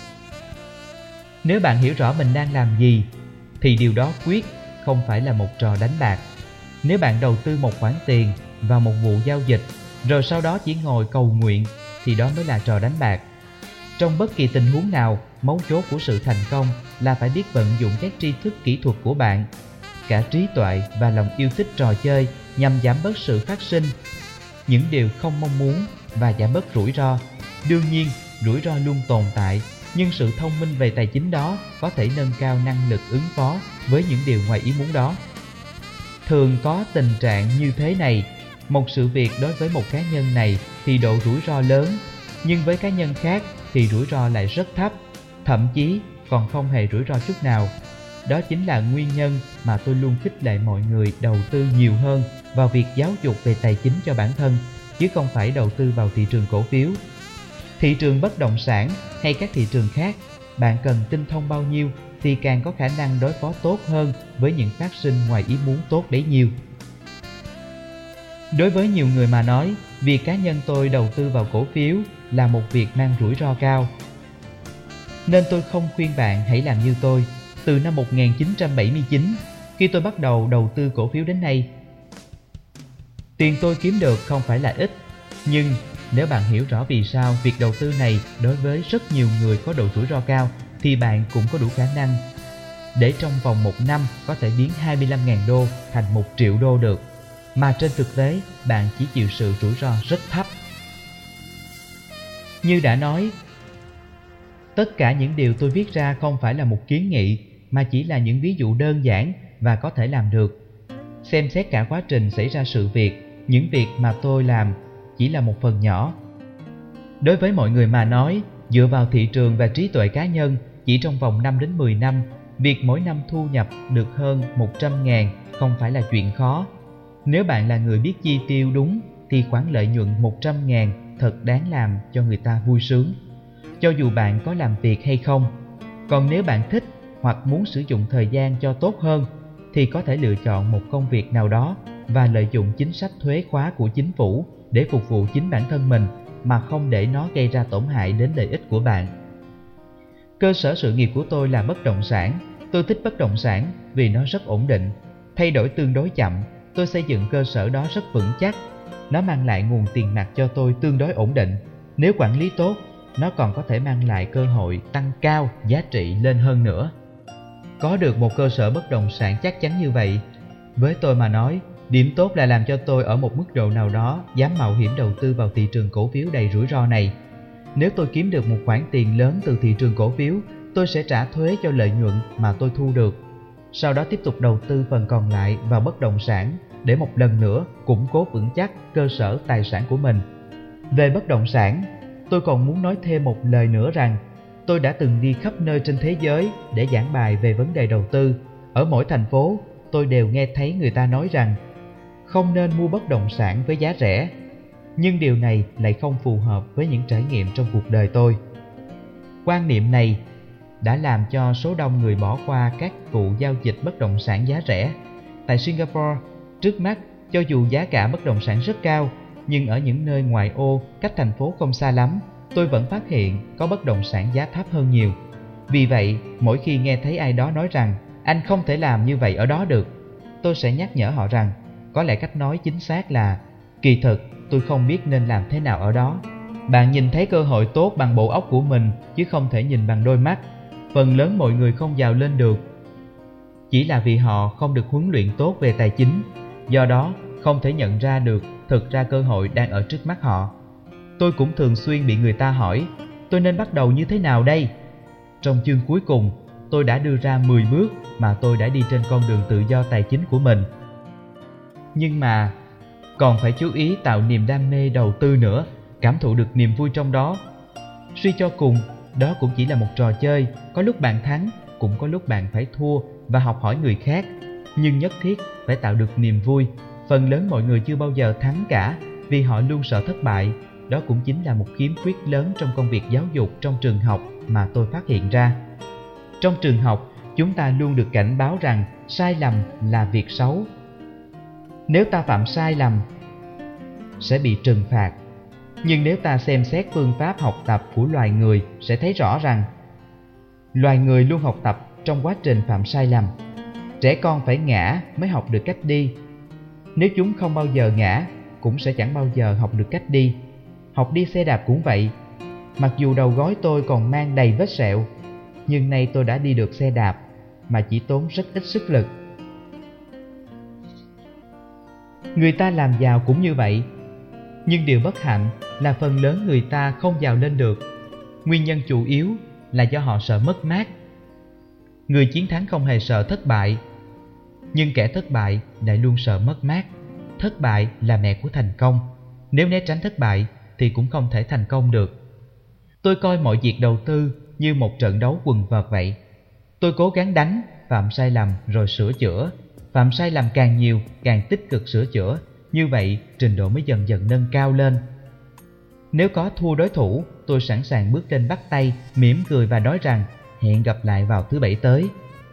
S1: Nếu bạn hiểu rõ mình đang làm gì thì điều đó quyết không phải là một trò đánh bạc. Nếu bạn đầu tư một khoản tiền vào một vụ giao dịch rồi sau đó chỉ ngồi cầu nguyện thì đó mới là trò đánh bạc. Trong bất kỳ tình huống nào, mấu chốt của sự thành công là phải biết vận dụng các tri thức kỹ thuật của bạn, cả trí tuệ và lòng yêu thích trò chơi, nhằm giảm bớt sự phát sinh những điều không mong muốn và giảm bớt rủi ro. Đương nhiên, rủi ro luôn tồn tại, nhưng sự thông minh về tài chính đó có thể nâng cao năng lực ứng phó với những điều ngoài ý muốn đó. Thường có tình trạng như thế này, một sự việc đối với một cá nhân này thì độ rủi ro lớn, nhưng với cá nhân khác thì rủi ro lại rất thấp, thậm chí còn không hề rủi ro chút nào. Đó chính là nguyên nhân mà tôi luôn khích lệ mọi người đầu tư nhiều hơn vào việc giáo dục về tài chính cho bản thân, chứ không phải đầu tư vào thị trường cổ phiếu. Thị trường bất động sản hay các thị trường khác, bạn cần tinh thông bao nhiêu thì càng có khả năng đối phó tốt hơn với những phát sinh ngoài ý muốn tốt bấy nhiêu. Đối với nhiều người mà nói, việc cá nhân tôi đầu tư vào cổ phiếu là một việc mang rủi ro cao. Nên tôi không khuyên bạn hãy làm như tôi. Từ năm một nghìn chín trăm bảy mươi chín, khi tôi bắt đầu đầu tư cổ phiếu đến nay, tiền tôi kiếm được không phải là ít, nhưng nếu bạn hiểu rõ vì sao việc đầu tư này đối với rất nhiều người có độ rủi ro cao, thì bạn cũng có đủ khả năng để trong vòng một năm có thể biến hai mươi lăm nghìn đô thành một triệu đô được, mà trên thực tế bạn chỉ chịu sự rủi ro rất thấp. Như đã nói, tất cả những điều tôi viết ra không phải là một kiến nghị, mà chỉ là những ví dụ đơn giản và có thể làm được. Xem xét cả quá trình xảy ra sự việc, những việc mà tôi làm chỉ là một phần nhỏ. Đối với mọi người mà nói, dựa vào thị trường và trí tuệ cá nhân, chỉ trong vòng năm đến mười năm, việc mỗi năm thu nhập được hơn một trăm ngàn không phải là chuyện khó. Nếu bạn là người biết chi tiêu đúng thì khoản lợi nhuận một trăm ngàn thật đáng làm cho người ta vui sướng, cho dù bạn có làm việc hay không. Còn nếu bạn thích hoặc muốn sử dụng thời gian cho tốt hơn thì có thể lựa chọn một công việc nào đó và lợi dụng chính sách thuế khóa của chính phủ để phục vụ chính bản thân mình mà không để nó gây ra tổn hại đến lợi ích của bạn. Cơ sở sự nghiệp của tôi là bất động sản. Tôi thích bất động sản vì nó rất ổn định, thay đổi tương đối chậm. Tôi xây dựng cơ sở đó rất vững chắc. Nó mang lại nguồn tiền mặt cho tôi tương đối ổn định. Nếu quản lý tốt, nó còn có thể mang lại cơ hội tăng cao giá trị lên hơn nữa. Có được một cơ sở bất động sản chắc chắn như vậy, Với tôi mà nói, điểm tốt là làm cho tôi ở một mức độ nào đó dám mạo hiểm đầu tư vào thị trường cổ phiếu đầy rủi ro này. Nếu tôi kiếm được một khoản tiền lớn từ thị trường cổ phiếu, tôi sẽ trả thuế cho lợi nhuận mà tôi thu được. Sau đó tiếp tục đầu tư phần còn lại vào bất động sản để một lần nữa củng cố vững chắc cơ sở tài sản của mình. Về bất động sản, tôi còn muốn nói thêm một lời nữa rằng tôi đã từng đi khắp nơi trên thế giới để giảng bài về vấn đề đầu tư. Ở mỗi thành phố, tôi đều nghe thấy người ta nói rằng không nên mua bất động sản với giá rẻ. Nhưng điều này lại không phù hợp với những trải nghiệm trong cuộc đời tôi. Quan niệm này đã làm cho số đông người bỏ qua các vụ giao dịch bất động sản giá rẻ. Tại Singapore, trước mắt, cho dù giá cả bất động sản rất cao, nhưng ở những nơi ngoại ô cách thành phố không xa lắm, tôi vẫn phát hiện có bất động sản giá thấp hơn nhiều. Vì vậy, mỗi khi nghe thấy ai đó nói rằng anh không thể làm như vậy ở đó được, tôi sẽ nhắc nhở họ rằng có lẽ cách nói chính xác là kỳ thực tôi không biết nên làm thế nào ở đó. Bạn nhìn thấy cơ hội tốt bằng bộ óc của mình chứ không thể nhìn bằng đôi mắt. Phần lớn mọi người không giàu lên được chỉ là vì họ không được huấn luyện tốt về tài chính, do đó không thể nhận ra được thực ra cơ hội đang ở trước mắt họ. Tôi cũng thường xuyên bị người ta hỏi tôi nên bắt đầu như thế nào đây? Trong chương cuối cùng, tôi đã đưa ra mười bước mà tôi đã đi trên con đường tự do tài chính của mình. Nhưng mà còn phải chú ý tạo niềm đam mê đầu tư nữa, cảm thụ được niềm vui trong đó. Suy cho cùng, đó cũng chỉ là một trò chơi, có lúc bạn thắng, cũng có lúc bạn phải thua và học hỏi người khác. Nhưng nhất thiết phải tạo được niềm vui. Phần lớn mọi người chưa bao giờ thắng cả vì họ luôn sợ thất bại. Đó cũng chính là một khiếm khuyết lớn trong công việc giáo dục trong trường học mà tôi phát hiện ra. Trong trường học, chúng ta luôn được cảnh báo rằng sai lầm là việc xấu. Nếu ta phạm sai lầm, sẽ bị trừng phạt. Nhưng nếu ta xem xét phương pháp học tập của loài người sẽ thấy rõ rằng loài người luôn học tập trong quá trình phạm sai lầm. Trẻ con phải ngã mới học được cách đi. Nếu chúng không bao giờ ngã, cũng sẽ chẳng bao giờ học được cách đi. Học đi xe đạp cũng vậy. Mặc dù đầu gối tôi còn mang đầy vết sẹo, nhưng nay tôi đã đi được xe đạp mà chỉ tốn rất ít sức lực. Người ta làm giàu cũng như vậy. Nhưng điều bất hạnh là phần lớn người ta không giàu lên được. Nguyên nhân chủ yếu là do họ sợ mất mát. Người chiến thắng không hề sợ thất bại, nhưng kẻ thất bại lại luôn sợ mất mát. Thất bại là mẹ của thành công. Nếu né tránh thất bại thì cũng không thể thành công được. Tôi coi mọi việc đầu tư như một trận đấu quần vợt vậy. Tôi cố gắng đánh, phạm sai lầm rồi sửa chữa. Phạm sai lầm càng nhiều, càng tích cực sửa chữa. Như vậy, trình độ mới dần dần nâng cao lên. Nếu có thua đối thủ, tôi sẵn sàng bước lên bắt tay, mỉm cười và nói rằng hẹn gặp lại vào thứ bảy tới.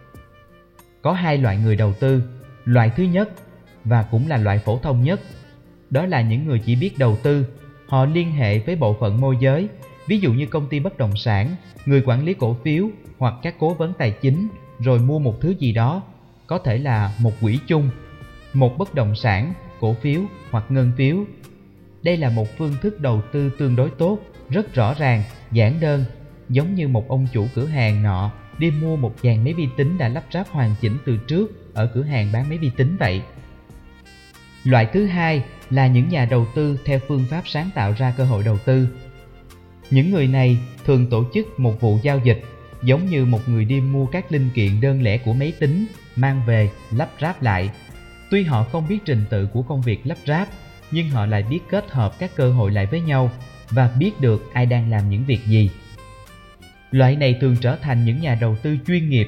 S1: Có hai loại người đầu tư. Loại thứ nhất, và cũng là loại phổ thông nhất, đó là những người chỉ biết đầu tư. Họ liên hệ với bộ phận môi giới, ví dụ như công ty bất động sản, người quản lý cổ phiếu hoặc các cố vấn tài chính, rồi mua một thứ gì đó, có thể là một quỹ chung, một bất động sản, cổ phiếu hoặc ngân phiếu. Đây là một phương thức đầu tư tương đối tốt, rất rõ ràng, giản đơn, giống như một ông chủ cửa hàng nọ đi mua một dàn máy vi tính đã lắp ráp hoàn chỉnh từ trước ở cửa hàng bán máy vi tính vậy. Loại thứ hai là những nhà đầu tư theo phương pháp sáng tạo ra cơ hội đầu tư. Những người này thường tổ chức một vụ giao dịch, giống như một người đi mua các linh kiện đơn lẻ của máy tính, mang về, lắp ráp lại. Tuy họ không biết trình tự của công việc lắp ráp, nhưng họ lại biết kết hợp các cơ hội lại với nhau và biết được ai đang làm những việc gì. Loại này thường trở thành những nhà đầu tư chuyên nghiệp,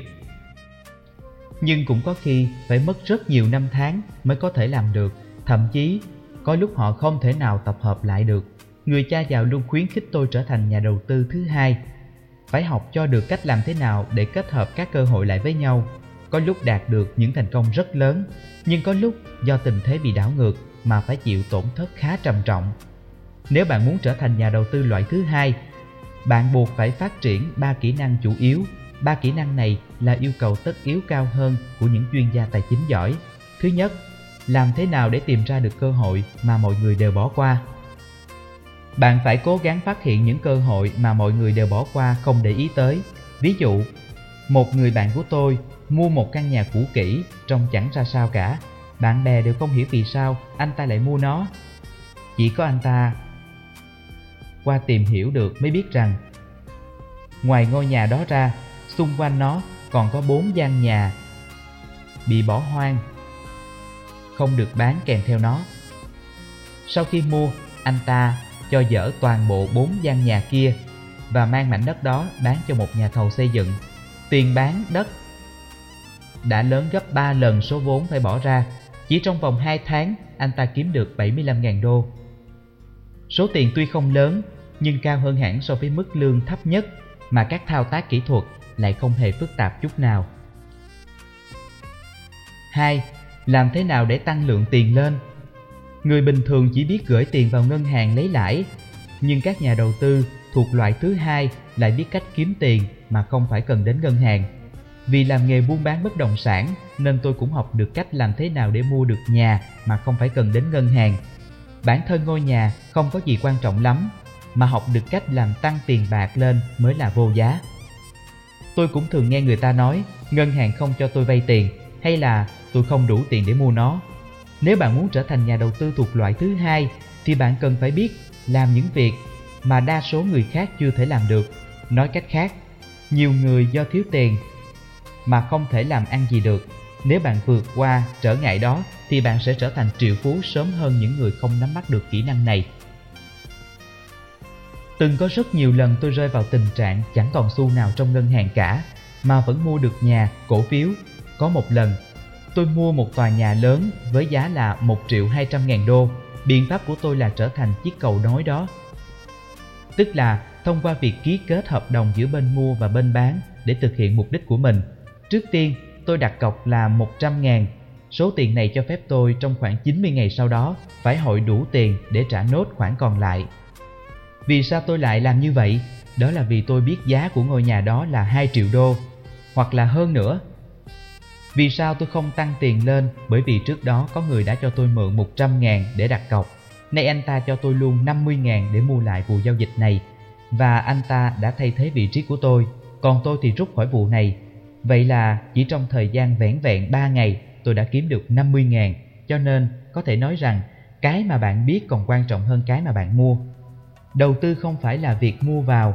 S1: nhưng cũng có khi phải mất rất nhiều năm tháng mới có thể làm được. Thậm chí, có lúc họ không thể nào tập hợp lại được. Người cha giàu luôn khuyến khích tôi trở thành nhà đầu tư thứ hai. Phải học cho được cách làm thế nào để kết hợp các cơ hội lại với nhau. Có lúc đạt được những thành công rất lớn, nhưng có lúc do tình thế bị đảo ngược mà phải chịu tổn thất khá trầm trọng. Nếu bạn muốn trở thành nhà đầu tư loại thứ hai, bạn buộc phải phát triển ba kỹ năng chủ yếu. Ba kỹ năng này là yêu cầu tất yếu cao hơn của những chuyên gia tài chính giỏi. Thứ nhất, làm thế nào để tìm ra được cơ hội mà mọi người đều bỏ qua. Bạn phải cố gắng phát hiện những cơ hội mà mọi người đều bỏ qua không để ý tới. Ví dụ, một người bạn của tôi mua một căn nhà cũ kỹ trông chẳng ra sao cả. Bạn bè đều không hiểu vì sao anh ta lại mua nó. Chỉ có anh ta qua tìm hiểu được mới biết rằng ngoài ngôi nhà đó ra, xung quanh nó còn có bốn gian nhà bị bỏ hoang, không được bán kèm theo nó. Sau khi mua, anh ta cho dỡ toàn bộ bốn gian nhà kia và mang mảnh đất đó bán cho một nhà thầu xây dựng. Tiền bán đất đã lớn gấp ba lần số vốn phải bỏ ra. Chỉ trong vòng hai tháng, anh ta kiếm được bảy mươi lăm nghìn đô. Số tiền tuy không lớn, nhưng cao hơn hẳn so với mức lương thấp nhất, mà các thao tác kỹ thuật lại không hề phức tạp chút nào. Hai. Làm thế nào để tăng lượng tiền lên? Người bình thường chỉ biết gửi tiền vào ngân hàng lấy lãi, nhưng các nhà đầu tư thuộc loại thứ hai lại biết cách kiếm tiền mà không phải cần đến ngân hàng. Vì làm nghề buôn bán bất động sản nên tôi cũng học được cách làm thế nào để mua được nhà mà không phải cần đến ngân hàng. Bản thân ngôi nhà không có gì quan trọng lắm, mà học được cách làm tăng tiền bạc lên mới là vô giá. Tôi cũng thường nghe người ta nói ngân hàng không cho tôi vay tiền, hay là tôi không đủ tiền để mua nó. Nếu bạn muốn trở thành nhà đầu tư thuộc loại thứ hai thì bạn cần phải biết làm những việc mà đa số người khác chưa thể làm được. Nói cách khác, nhiều người do thiếu tiền mà không thể làm ăn gì được. Nếu bạn vượt qua trở ngại đó thì bạn sẽ trở thành triệu phú sớm hơn những người không nắm bắt được kỹ năng này. Từng có rất nhiều lần tôi rơi vào tình trạng chẳng còn xu nào trong ngân hàng cả mà vẫn mua được nhà, cổ phiếu. Có một lần, tôi mua một tòa nhà lớn với giá là một triệu hai trăm ngàn đô. Biện pháp của tôi là trở thành chiếc cầu nối đó. Tức là thông qua việc ký kết hợp đồng giữa bên mua và bên bán để thực hiện mục đích của mình. Trước tiên, tôi đặt cọc là một trăm ngàn. Số tiền này cho phép tôi trong khoảng chín mươi ngày sau đó phải hội đủ tiền để trả nốt khoản còn lại. Vì sao tôi lại làm như vậy? Đó là vì tôi biết giá của ngôi nhà đó là hai triệu đô, hoặc là hơn nữa. Vì sao tôi không tăng tiền lên? Bởi vì trước đó có người đã cho tôi mượn một trăm ngàn để đặt cọc. Nay anh ta cho tôi luôn năm mươi ngàn để mua lại vụ giao dịch này. Và anh ta đã thay thế vị trí của tôi, còn tôi thì rút khỏi vụ này. Vậy là chỉ trong thời gian vẻn vẹn ba ngày tôi đã kiếm được năm mươi ngàn. Cho nên có thể nói rằng cái mà bạn biết còn quan trọng hơn cái mà bạn mua. Đầu tư không phải là việc mua vào,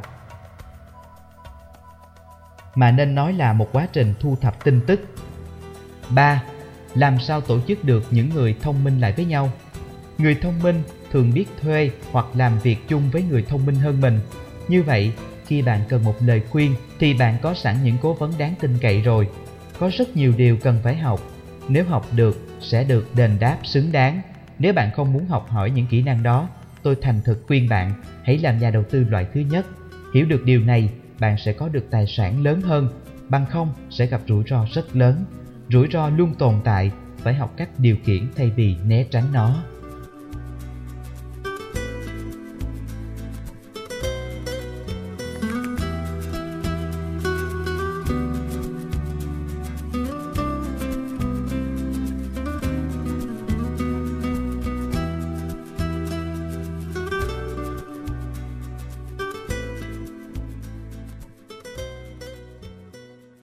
S1: mà nên nói là một quá trình thu thập tin tức. Ba. Làm sao tổ chức được những người thông minh lại với nhau? Người thông minh thường biết thuê hoặc làm việc chung với người thông minh hơn mình. Như vậy, khi bạn cần một lời khuyên thì bạn có sẵn những cố vấn đáng tin cậy rồi. Có rất nhiều điều cần phải học. Nếu học được, sẽ được đền đáp xứng đáng. Nếu bạn không muốn học hỏi những kỹ năng đó, tôi thành thực khuyên bạn hãy làm nhà đầu tư loại thứ nhất. Hiểu được điều này, bạn sẽ có được tài sản lớn hơn. Bằng không, sẽ gặp rủi ro rất lớn. Rủi ro luôn tồn tại, phải học cách điều khiển thay vì né tránh nó.